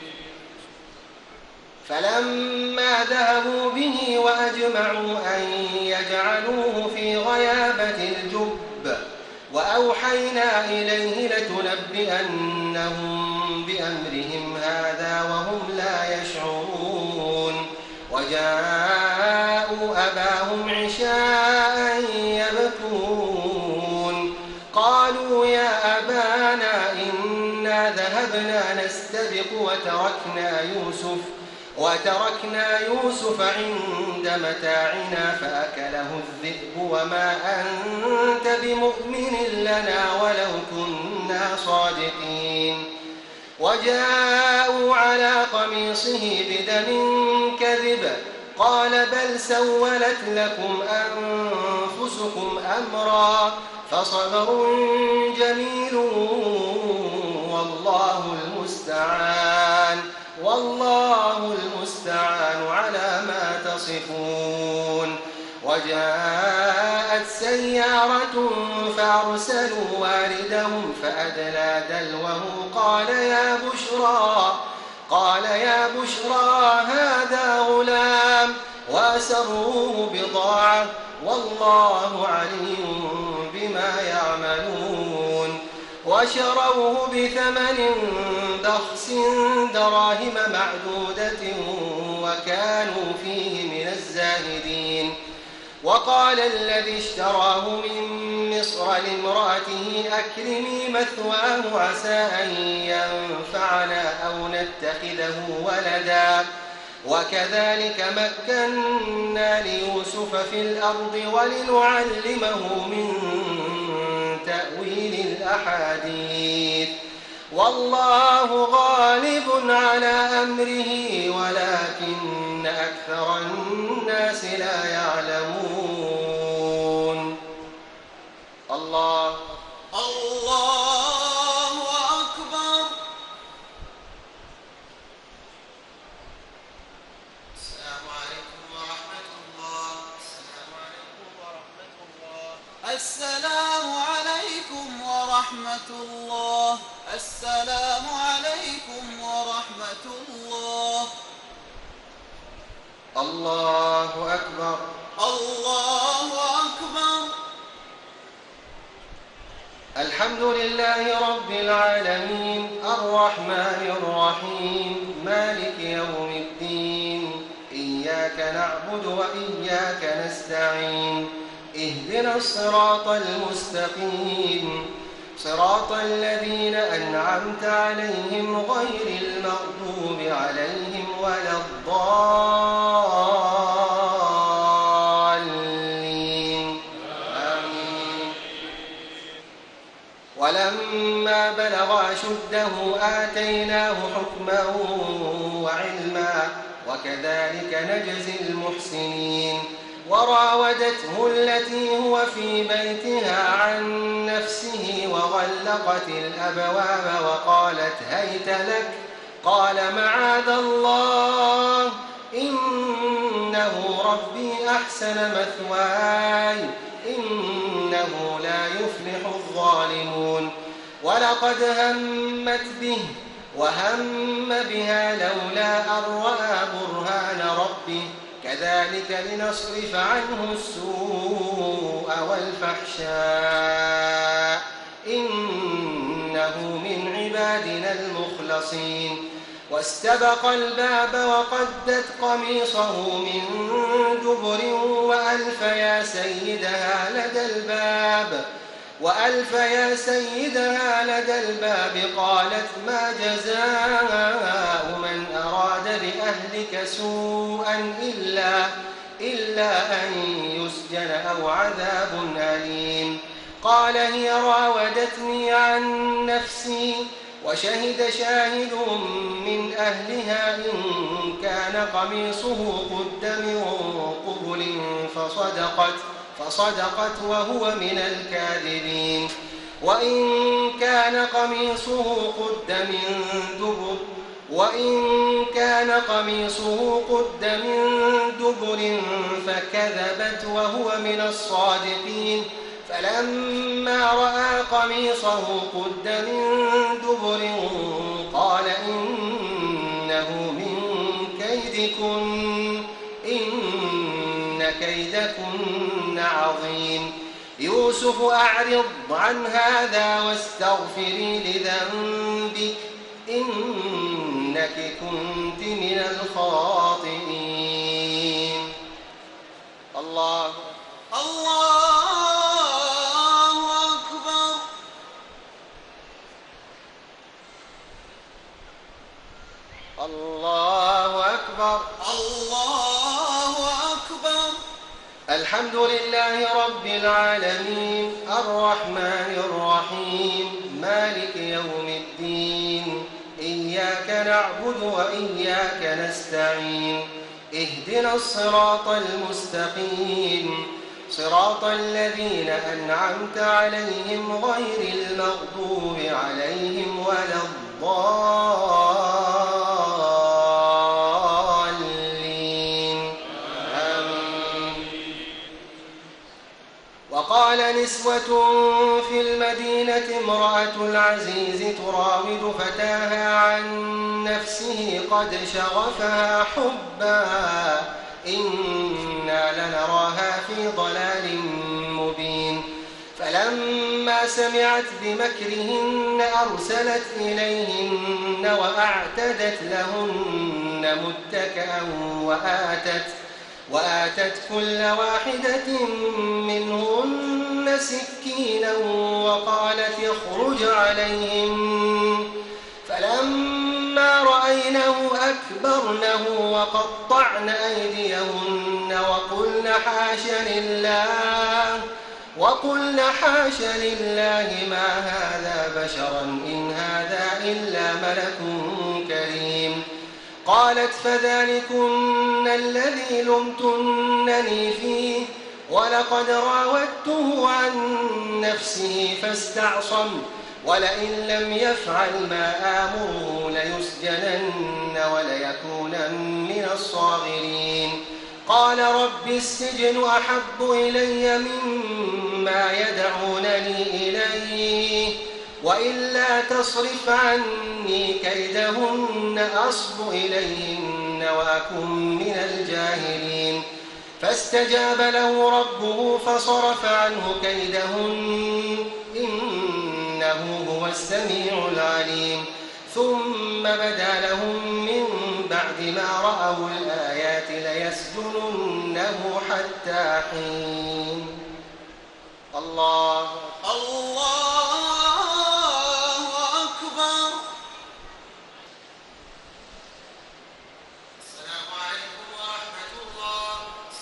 فلما ذهبوا به وأجمعوا أن يجعلوه في غيابة الجب وأوحينا إليه لتنبئنهم بأمرهم هذا وهم لا يشعرون. وجاءوا أباهم عشاء يبكون قالوا يا أبانا إنا ذهبنا نستبق وتركنا يوسف عند متاعنا فأكله الذئب وما أنت بمؤمن لنا ولو كنا صادقين. وجاءوا على قميصه بدم كذب قال بل سولت لكم أنفسكم أمرا فصبر جميل والله المستعان على ما تصفون. وجاءت سيارة فأرسلوا واردهم فأدلى دلوه قال يا بشرى هذا غلام وأسروه بضاعة والله عليم بما يعملون. وشروه بثمن بخس دراهم معدودة وكانوا فيه من الزاهدين. وقال الذي اشتراه من مصر لامرأته أكرمي مثواه عسى أن ينفعنا أو نتخذه ولدا وكذلك مكنا ليوسف في الأرض ولنعلمه من تأويل الأحاديث والله غالب على أمره ولكن أكثر الناس لا يعلمون. الله أكبر. السلام عليكم ورحمة الله. السلام عليكم ورحمة الله. السلام عليكم ورحمة الله. الله أكبر. الله أكبر. الحمد لله رب العالمين الرحمن الرحيم مالك يوم الدين إياك نعبد وإياك نستعين اهدنا الصراط المستقيم صراط الذين أنعمت عليهم غير المغضوب عليهم ولا الضالين آمين. ولما بلغ أشده آتيناه حكما وعلما وكذلك نجزي المحسنين. وراودته التي هو في بيتها عن نفسه وغلقت الأبواب وقالت هيت لك قال معاذ الله إنه ربي أحسن مثواي إنه لا يفلح الظالمون. ولقد همت به وهم بها لولا أن رأى برهان ربه كذلك لنصرف عنه السوء والفحشاء إنه من عبادنا المخلصين. واستبق الباب وقدت قميصه من دبر وألف يا سيدها لدى الباب قالت ما جزاء من أراد بأهلك سوءا إلا أن يسجن أو عذاب أليم. قال هي راودتني عن نفسي وشهد شاهد من أهلها إن كان قميصه قد من قبل فصدقت وهو من الكاذبين. وإن كان قميصه قد من دبر فكذبت وهو من الصادقين. فلما رأى قميصه قد من دبر قال إنه من كيدكن إن كيدكن عظيم. يوسف أعرض عن هذا واستغفري لذنبك إنك كنت من الخاطئين. الله أكبر. الله أكبر. الله أكبر. الحمد لله رب العالمين الرحمن الرحيم مالك يوم الدين إياك نعبد وإياك نستعين اهدنا الصراط المستقيم صراط الذين أنعمت عليهم غير المغضوب عليهم ولا الضالين آمين. وقال نسوة في المدينة امرأة العزيز تراود فتاها عن نفسه قد شغفها حبا إنا لنراها في ضلال مبين. فلما سمعت بمكرهن أرسلت إليهن وأعتدت لهن متكئا وآتت كل واحدة منهن سكينا وقالت اخرج عليهم. فلما رأينه أكبرنه وقطعن أيديهن وقلن حاش لله ما هذا بشرا إن هذا إلا ملك كريم. قالت فذلكن الذي لمتنني فيه ولقد راودته عن نفسه فاستعصم ولئن لم يفعل ما آمره ليسجنن وليكونن من الصاغرين. قال رب السجن أحب إلي مما يدعونني إليه وإلا تصرف عني كيدهن أصب إليهن وأكن من الجاهلين. فاستجاب له ربه فصرف عنه كيدهن إنه هو السميع العليم. ثم بدا لهم من بعد ما رأوا الآيات ليسجننه حتى حين. الله أكبر. السلام عليكم ورحمة الله.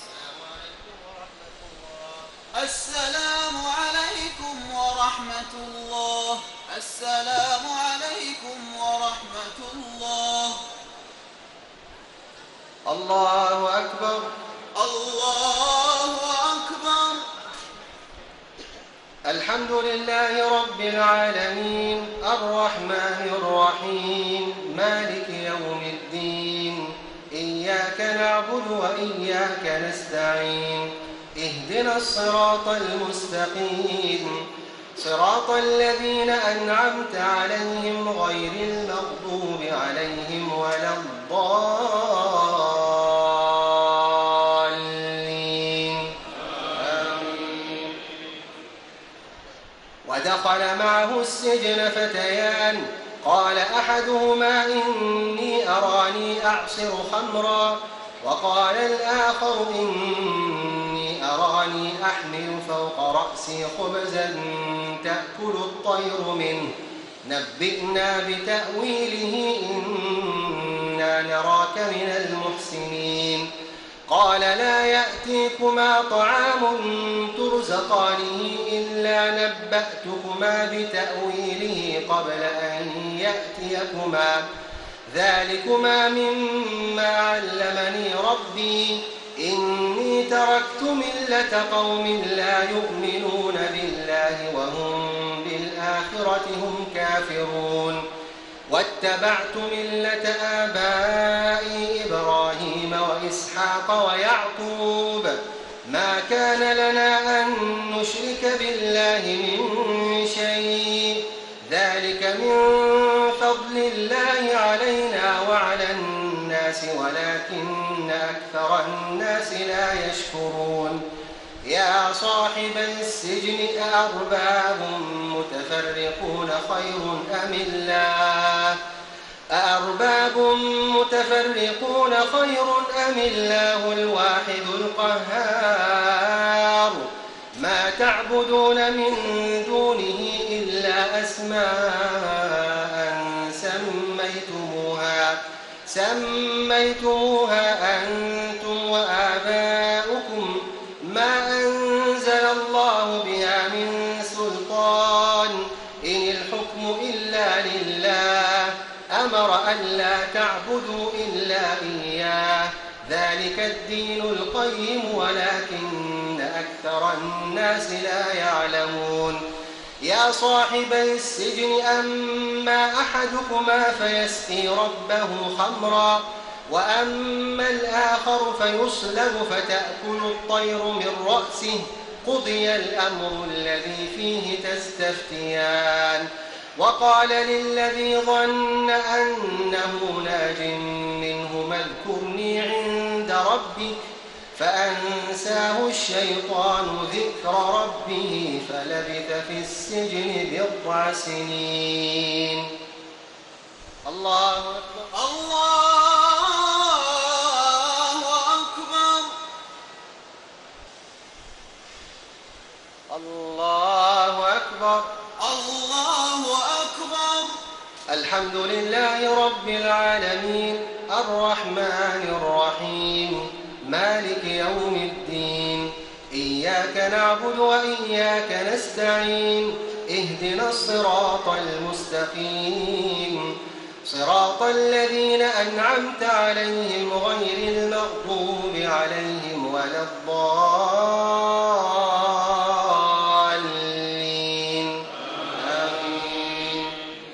السلام عليكم ورحمة الله. السلام عليكم ورحمة الله. الله أكبر. الله أكبر. الحمد لله رب العالمين الرحمن الرحيم مالك يوم الدين إياك نعبد وإياك نستعين اهدنا الصراط المستقيم صراط الذين أنعمت عليهم غير المغضوب عليهم ولا الضالين آمين. ودخل معه السجن فتيان قال أحدهما إني أراني أعصر خمرا وقال الآخر إني أراني أحمل فوق رأسي خبزا تأكل الطير منه نبئنا بتأويله إنا نراك من المحسنين قال لا يأتيكما طعام ترزقانه إلا نبأتكما بتأويله قبل أن يأتيكما ذلكما مما علمني ربي إني تركت ملة قوم لا يؤمنون بالله وهم بالآخرة هم كافرون واتبعت ملة آبائي إبراهيم وإسحاق ويعقوب ما كان لنا أن نشرك بالله من شيء ذلك من فضل الله علينا وعلى الناس ولكن أكثر الناس لا يشكرون يا صاحبي السجن أأرباب متفرقون خير أم الله الواحد القهار ما تعبدون من دونه إلا أسماء سميتموها أنتم وآباؤكم ما أنزل الله بها من سلطان إن الحكم إلا لله أمر ألا تعبدوا إلا إياه ذلك الدين القيم ولكن أكثر الناس لا يعلمون يا صاحبي السجن أما أحدكما فيسقي ربه خمرا وأما الآخر فيصلب فتأكل الطير من رأسه قضي الأمر الذي فيه تستفتيان وقال للذي ظن أنه ناج منهما اذكرني عند ربك فأنساه الشيطان ذكر ربه فلبث في السجن 9 سنين. الله أكبر الله أكبر الله أكبر. الحمد لله رب العالمين الرحمن الرحيم مالك يوم الدين إياك نعبد وإياك نستعين اهدنا الصراط المستقيم صراط الذين أنعمت عليهم غير المغضوب عليهم ولا الضالين آمين.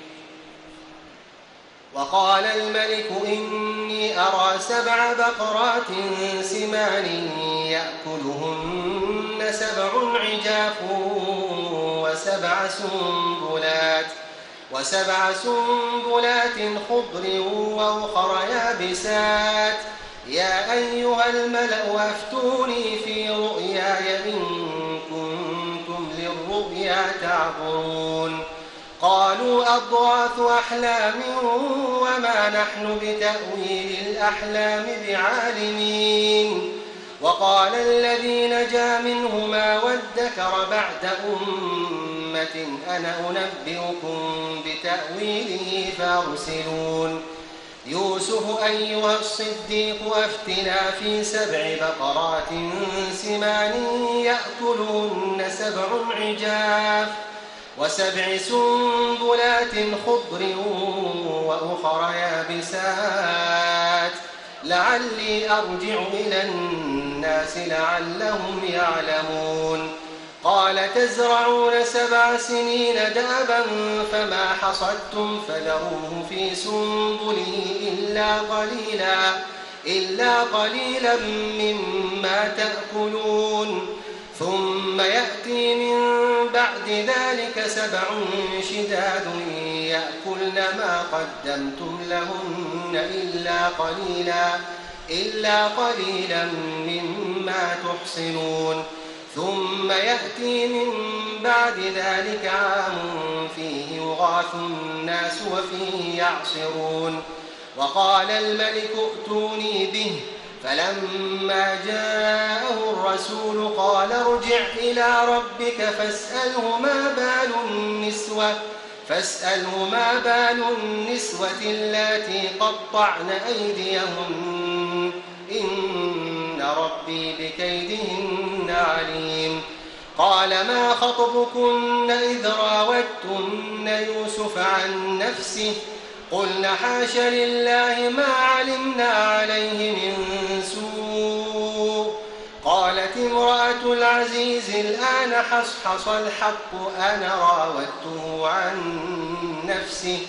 وقال الملك إني أرى 7 بقرات سمان يأكلهن 7 عجاف وسبع سنبلات خضر وأخر يابسات يا أيها الملأ أفتوني في رؤياي إن كنتم للرؤيا تعبرون قالوا أضغاث أحلام وما نحن بتأويل الأحلام بعالمين وقال الذي نجا منهما وادكر بعد أمة أنا أنبئكم بتأويله فارسلون يوسف أيها الصديق أفتنا في 7 بقرات سمان يأكلهن 7 عجاف و7 سنبلات خضر وأخر يابسات لعلي أرجع إلى الناس لعلهم يعلمون قال تزرعون 7 سنين دابا فما حصدتم فذروه في سنبله إلا قليلا مما تأكلون ثم يأتي من بعد ذلك 7 شداد يأكلن ما قدمتم لهن إلا قليلا مما تحصنون ثم يأتي من بعد ذلك عام فيه يغاث الناس وفيه يعصرون. وقال الملك ائتوني به، فلما جاءه الرسول قال ارجع إلى ربك فاسأله ما بال النسوة اللاتي قطعن أيديهن إن ربي بكيدهن عليم. قال ما خطبكن إذ راوتن يوسف عن نفسه قلن حاش لله ما علمنا عليه من سوء. قالت امرأة العزيز الآن حصحص الحق أنا راودته عن نفسه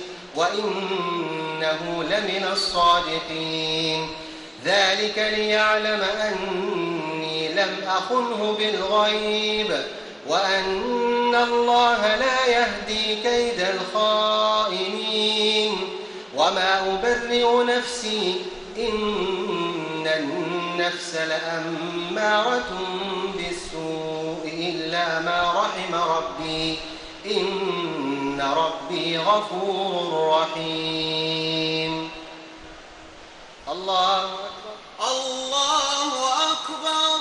وإنه لمن الصادقين. ذلك ليعلم أني لم أخنه بالغيب وأن الله لا يهدي كيد الخائنين. وما أبرئ نفسي إن النفس لأمارة بالسوء إلا ما رحم ربي إن ربي غفور رحيم. الله أكبر. الله أكبر.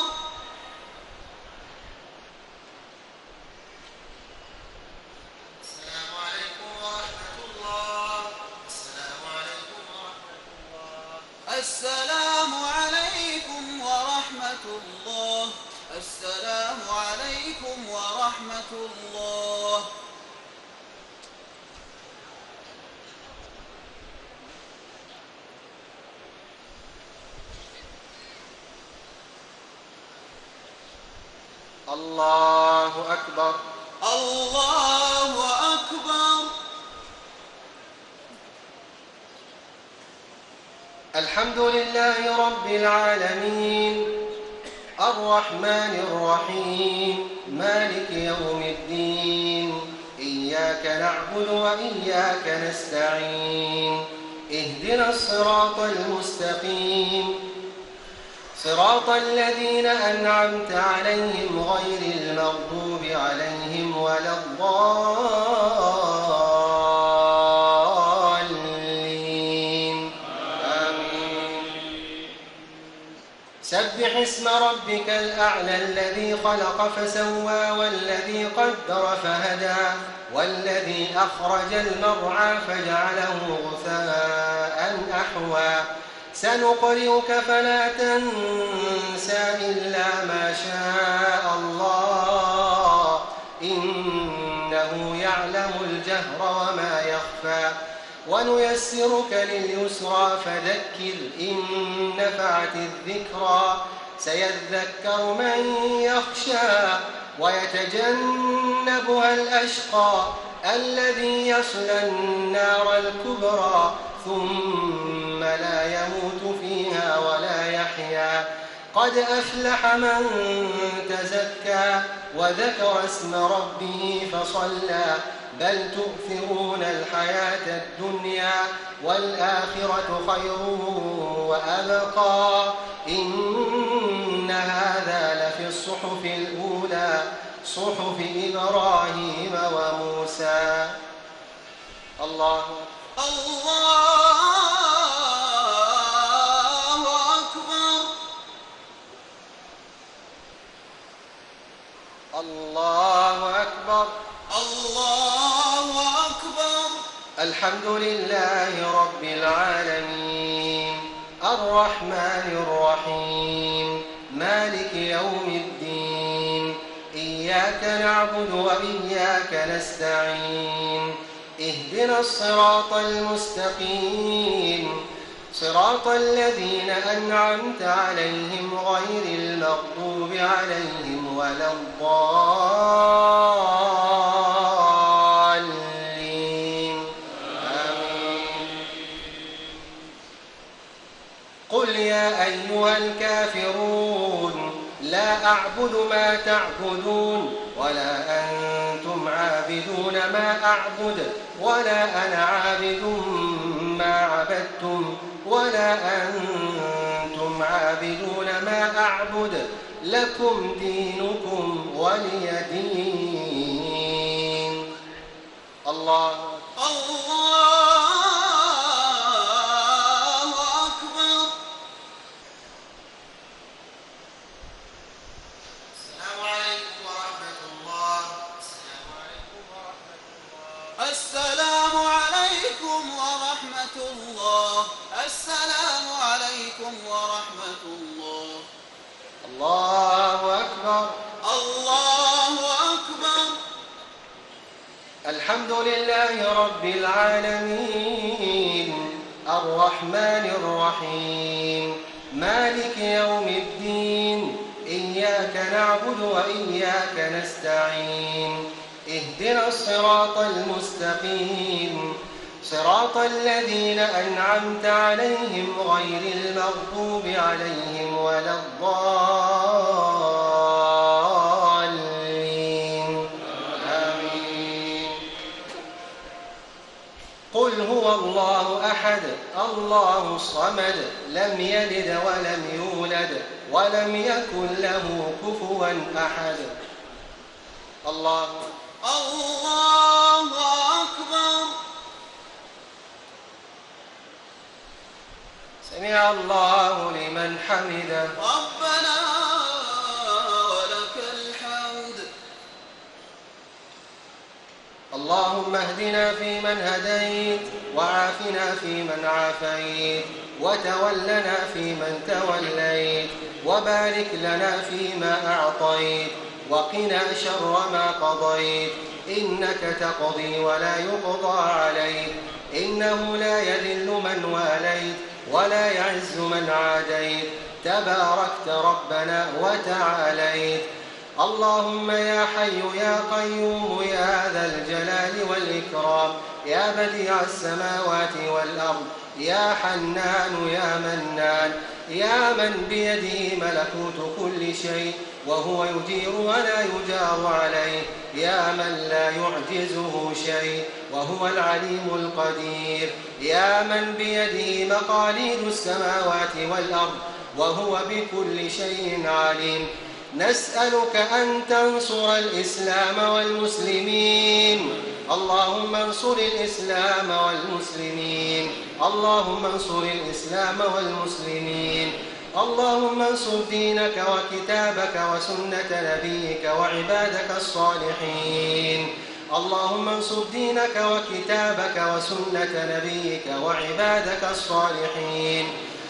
السلام عليكم ورحمة الله. السلام عليكم ورحمة الله. السلام عليكم ورحمة الله. السلام عليكم ورحمة الله. الله أكبر. الله أكبر. الحمد لله رب العالمين الرحمن الرحيم مالك يوم الدين إياك نعبد وإياك نستعين اهدنا الصراط المستقيم صراط الذين أنعمت عليهم غير المغضوب عليهم ولا الضالين آمين. سبح اسم ربك الأعلى الذي خلق فسوى والذي قدر فهدى والذي أخرج المرعى فجعله غثاء أحوى سنقرئك فلا تنسى إلا ما شاء الله إنه يعلم الجهر وما يخفى ونيسرك لليسرى فذكر إن نفعت الذكرى سيذكر من يخشى ويتجنبها الأشقى الذي يصلى النار الكبرى ثم لا يموت فيها ولا يحيا قد أفلح من تزكى وذكر اسم ربه فصلى بل تؤثرون الحياة الدنيا والآخرة خير وأبقى إن هذا لفي الصحف الأولى صحف إبراهيم وموسى. الله أكبر. الله أكبر. الله أكبر. الحمد لله رب العالمين الرحمن الرحيم مالك يوم الدين إياك نعبد وإياك نستعين اهدنا الصراط المستقيم صراط الذين أنعمت عليهم غير المغضوب عليهم ولا الضالين آمين. قل يا أيها الكافرون لا أعبد ما تعبدون ولا أنتم عابدون ما أعبد ولا أنا عابد ما عبدتم ولا أنتم عابدون ما أعبد لكم دينكم ولي دين. الله الله أكبر. السلام عليكم ورحمة الله. السلام عليكم ورحمة الله. السلام عليكم ورحمة الله. السلام عليكم ورحمة الله. الله أكبر. الله أكبر. الحمد لله رب العالمين الرحمن الرحيم مالك يوم الدين إياك نعبد وإياك نستعين اهدنا الصراط المستقيم صراط الذين أنعمت عليهم غير المغضوب عليهم ولا الضالين آمين. قل هو الله أحد الله الصمد لم يلد ولم يولد ولم يكن له كفوا أحد. الله الله أكبر. سمع الله لمن حمده. ربنا ولك الحمد. اللهم اهدنا فيمن هديت وعافنا فيمن عافيت وتولنا فيمن توليت وبارك لنا فيما أعطيت وقنا شر ما قضيت إنك تقضي ولا يقضى عليك إنه لا يذل من واليت ولا يعز من عاديت تباركت ربنا وتعاليت. اللهم يا حي يا قيوم يا ذا الجلال والإكرام يا بديع السماوات والأرض يا حنان يا منان يا من بيده ملكوت كل شيء وهو يجير ولا يجار عليه يا من لا يعجزه شيء وهو العليم القدير يا من بيده مقاليد السماوات والأرض وهو بكل شيء عليم. نسألك أن تنصر الإسلام والمسلمين. اللهم انصر الإسلام والمسلمين. اللهم انصر الإسلام والمسلمين. اللهم انصر دينك وكتابك وسنة نبيك وعبادك الصالحين. اللهم انصر دينك وكتابك وسنة نبيك وعبادك الصالحين.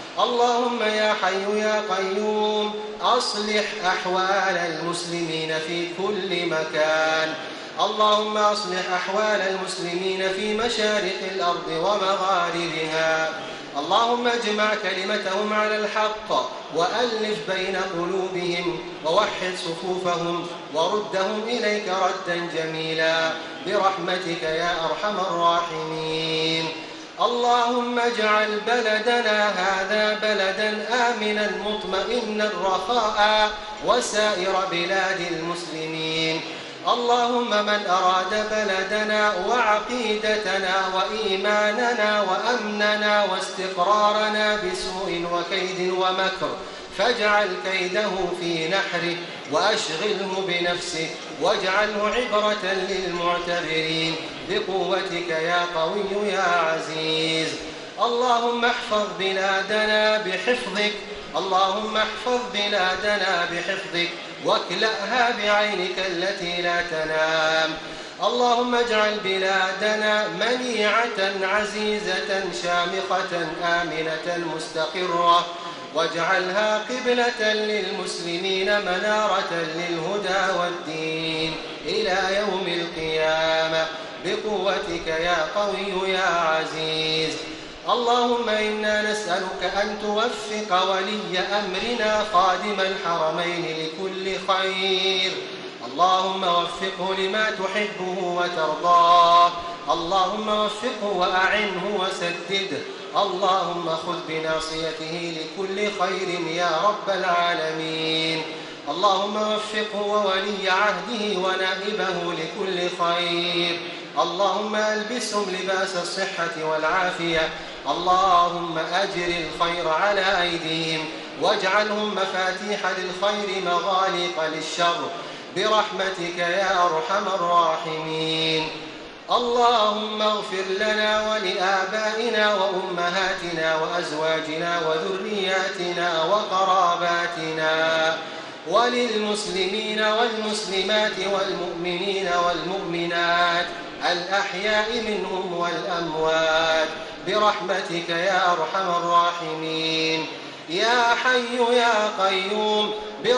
اللهم يا حي يا قيوم أصلح أحوال المسلمين في كل مكان. اللهم أصلح أحوال المسلمين في مشارق الأرض ومغاربها. اللهم اجمع كلمتهم على الحق وألف بين قلوبهم ووحد صفوفهم وردهم إليك ردا جميلا برحمتك يا أرحم الراحمين. اللهم اجعل بلدنا هذا بلدا آمنا مطمئنا رخاء وسائر بلاد المسلمين. اللهم من أراد بلدنا وعقيدتنا وإيماننا وأمننا واستقرارنا بسوء وكيد ومكر فاجعل كيده في نحره وأشغله بنفسه واجعله عبرة للمعتبرين بقوتك يا قوي يا عزيز. اللهم احفظ بلادنا بحفظك. اللهم احفظ بلادنا بحفظك واكلأها بعينك التي لا تنام. اللهم اجعل بلادنا منيعة عزيزة شامخة آمنة مستقرة واجعلها قبلة للمسلمين منارة للهدى والدين إلى يوم القيامة بقوتك يا قوي يا عزيز. اللهم إنا نسألك أن توفق ولي أمرنا خادم الحرمين لكل خير. اللهم وفقه لما تحبه وترضاه. اللهم وفقه وأعنه وسدده. اللهم خذ بناصيته لكل خير يا رب العالمين. اللهم وفقه وولي عهده ونائبه لكل خير. اللهم ألبسهم لباس الصحة والعافية. اللهم أجر الخير على أيديهم واجعلهم مفاتيح للخير مغاليق للشر برحمتك يا أرحم الراحمين. اللهم اغفر لنا ولآبائنا وأمهاتنا وأزواجنا وذرياتنا وقراباتنا وللمسلمين والمسلمات والمؤمنين والمؤمنات الأحياء منهم والأموات برحمتك يا أرحم الراحمين. يا حي يا قيوم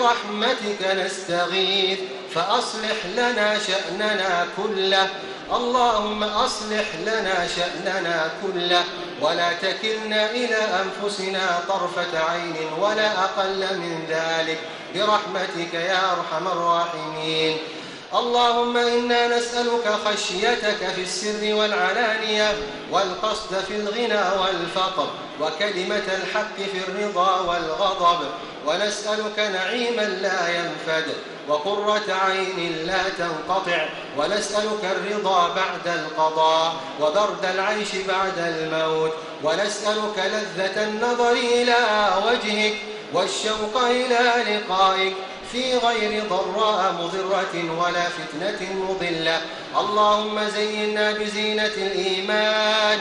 برحمتك نستغيث فأصلح لنا شأننا كله. اللهم أصلح لنا شأننا كله ولا تكلنا إلى أنفسنا طرفة عين ولا أقل من ذلك برحمتك يا أرحم الراحمين. اللهم إنا نسألك خشيتك في السر والعلانية والقصد في الغنى والفقر وكلمة الحق في الرضا والغضب، ونسألك نعيما لا ينفد وقرة عين لا تنقطع، ونسألك الرضا بعد القضاء وبرد العيش بعد الموت، ونسألك لذة النظر إلى وجهك والشوق إلى لقائك في غير ضراء مضرة ولا فتنة مضلة. اللهم زينا بزينة الإيمان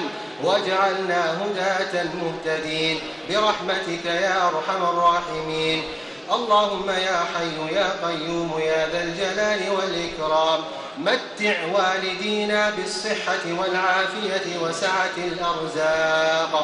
واجعلنا هداة مهتدين برحمتك يا أرحم الراحمين. اللهم يا حي يا قيوم يا ذا الجلال والإكرام متع والدينا بالصحة والعافية وسعة الأرزاق،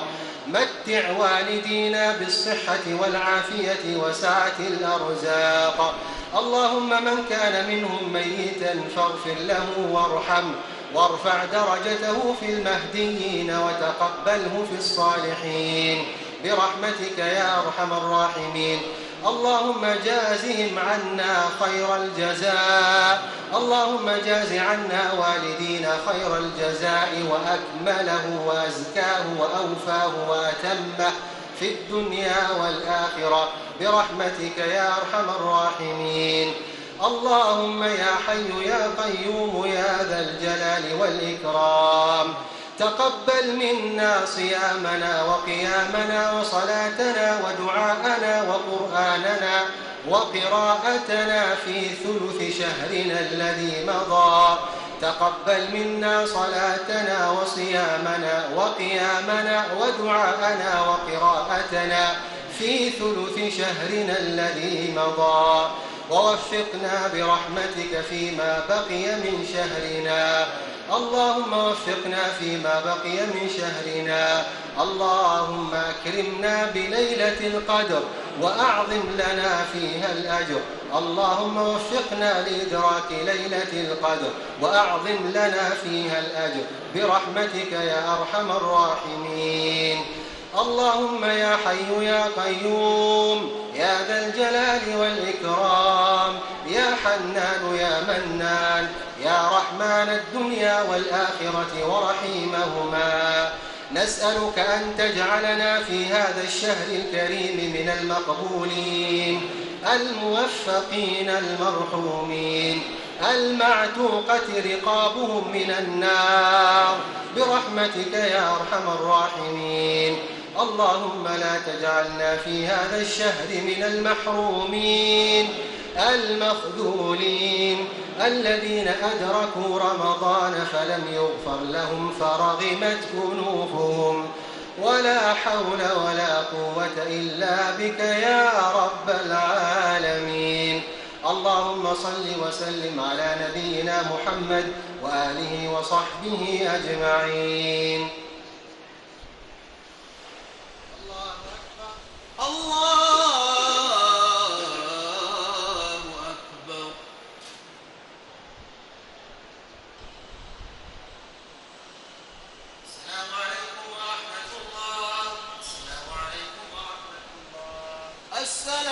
متع والدينا بالصحة والعافية وسعة الأرزاق. اللهم من كان منهم ميتا فاغفر له وارحمه وارفع درجته في المهديين وتقبله في الصالحين برحمتك يا أرحم الراحمين. اللهم جازهم عنا خير الجزاء، اللهم جاز عنا والدينا خير الجزاء وأكمله وأزكاه وأوفاه وأتمه في الدنيا والآخرة برحمتك يا أرحم الراحمين. اللهم يا حي يا قيوم يا ذا الجلال والإكرام تقبل منا صيامنا وقيامنا وصلاتنا ودعاءنا وقرآننا وقراءتنا في ثلث شهرنا الذي مضى. تقبل منا صلاتنا وصيامنا وقيامنا ودعاءنا وقراءتنا في ثلث شهرنا الذي مضى، ووفقنا برحمتك فيما بقي من شهرنا. اللهم وفقنا فيما بقي من شهرنا. اللهم أكرمنا بليلة القدر وأعظم لنا فيها الأجر. اللهم وفقنا لإدراك ليلة القدر وأعظم لنا فيها الأجر برحمتك يا أرحم الراحمين. اللهم يا حي يا قيوم يا ذا الجلال والإكرام يا حنان يا منان يا رحمن الدنيا والآخرة ورحيمهما، نسألك أن تجعلنا في هذا الشهر الكريم من المقبولين الموفقين المرحومين المعتوقة رقابهم من النار برحمتك يا أرحم الراحمين. اللهم لا تجعلنا في هذا الشهر من المحرومين المخذولين الذين أدركوا رمضان فلم يغفر لهم فرغمت أنوفهم، ولا حول ولا قوة إلا بك يا رب العالمين. اللهم صل وسلم على نبينا محمد وآله وصحبه أجمعين. الله أكبر الله أكبر. السلام عليكم ورحمة الله. السلام عليكم ورحمة الله.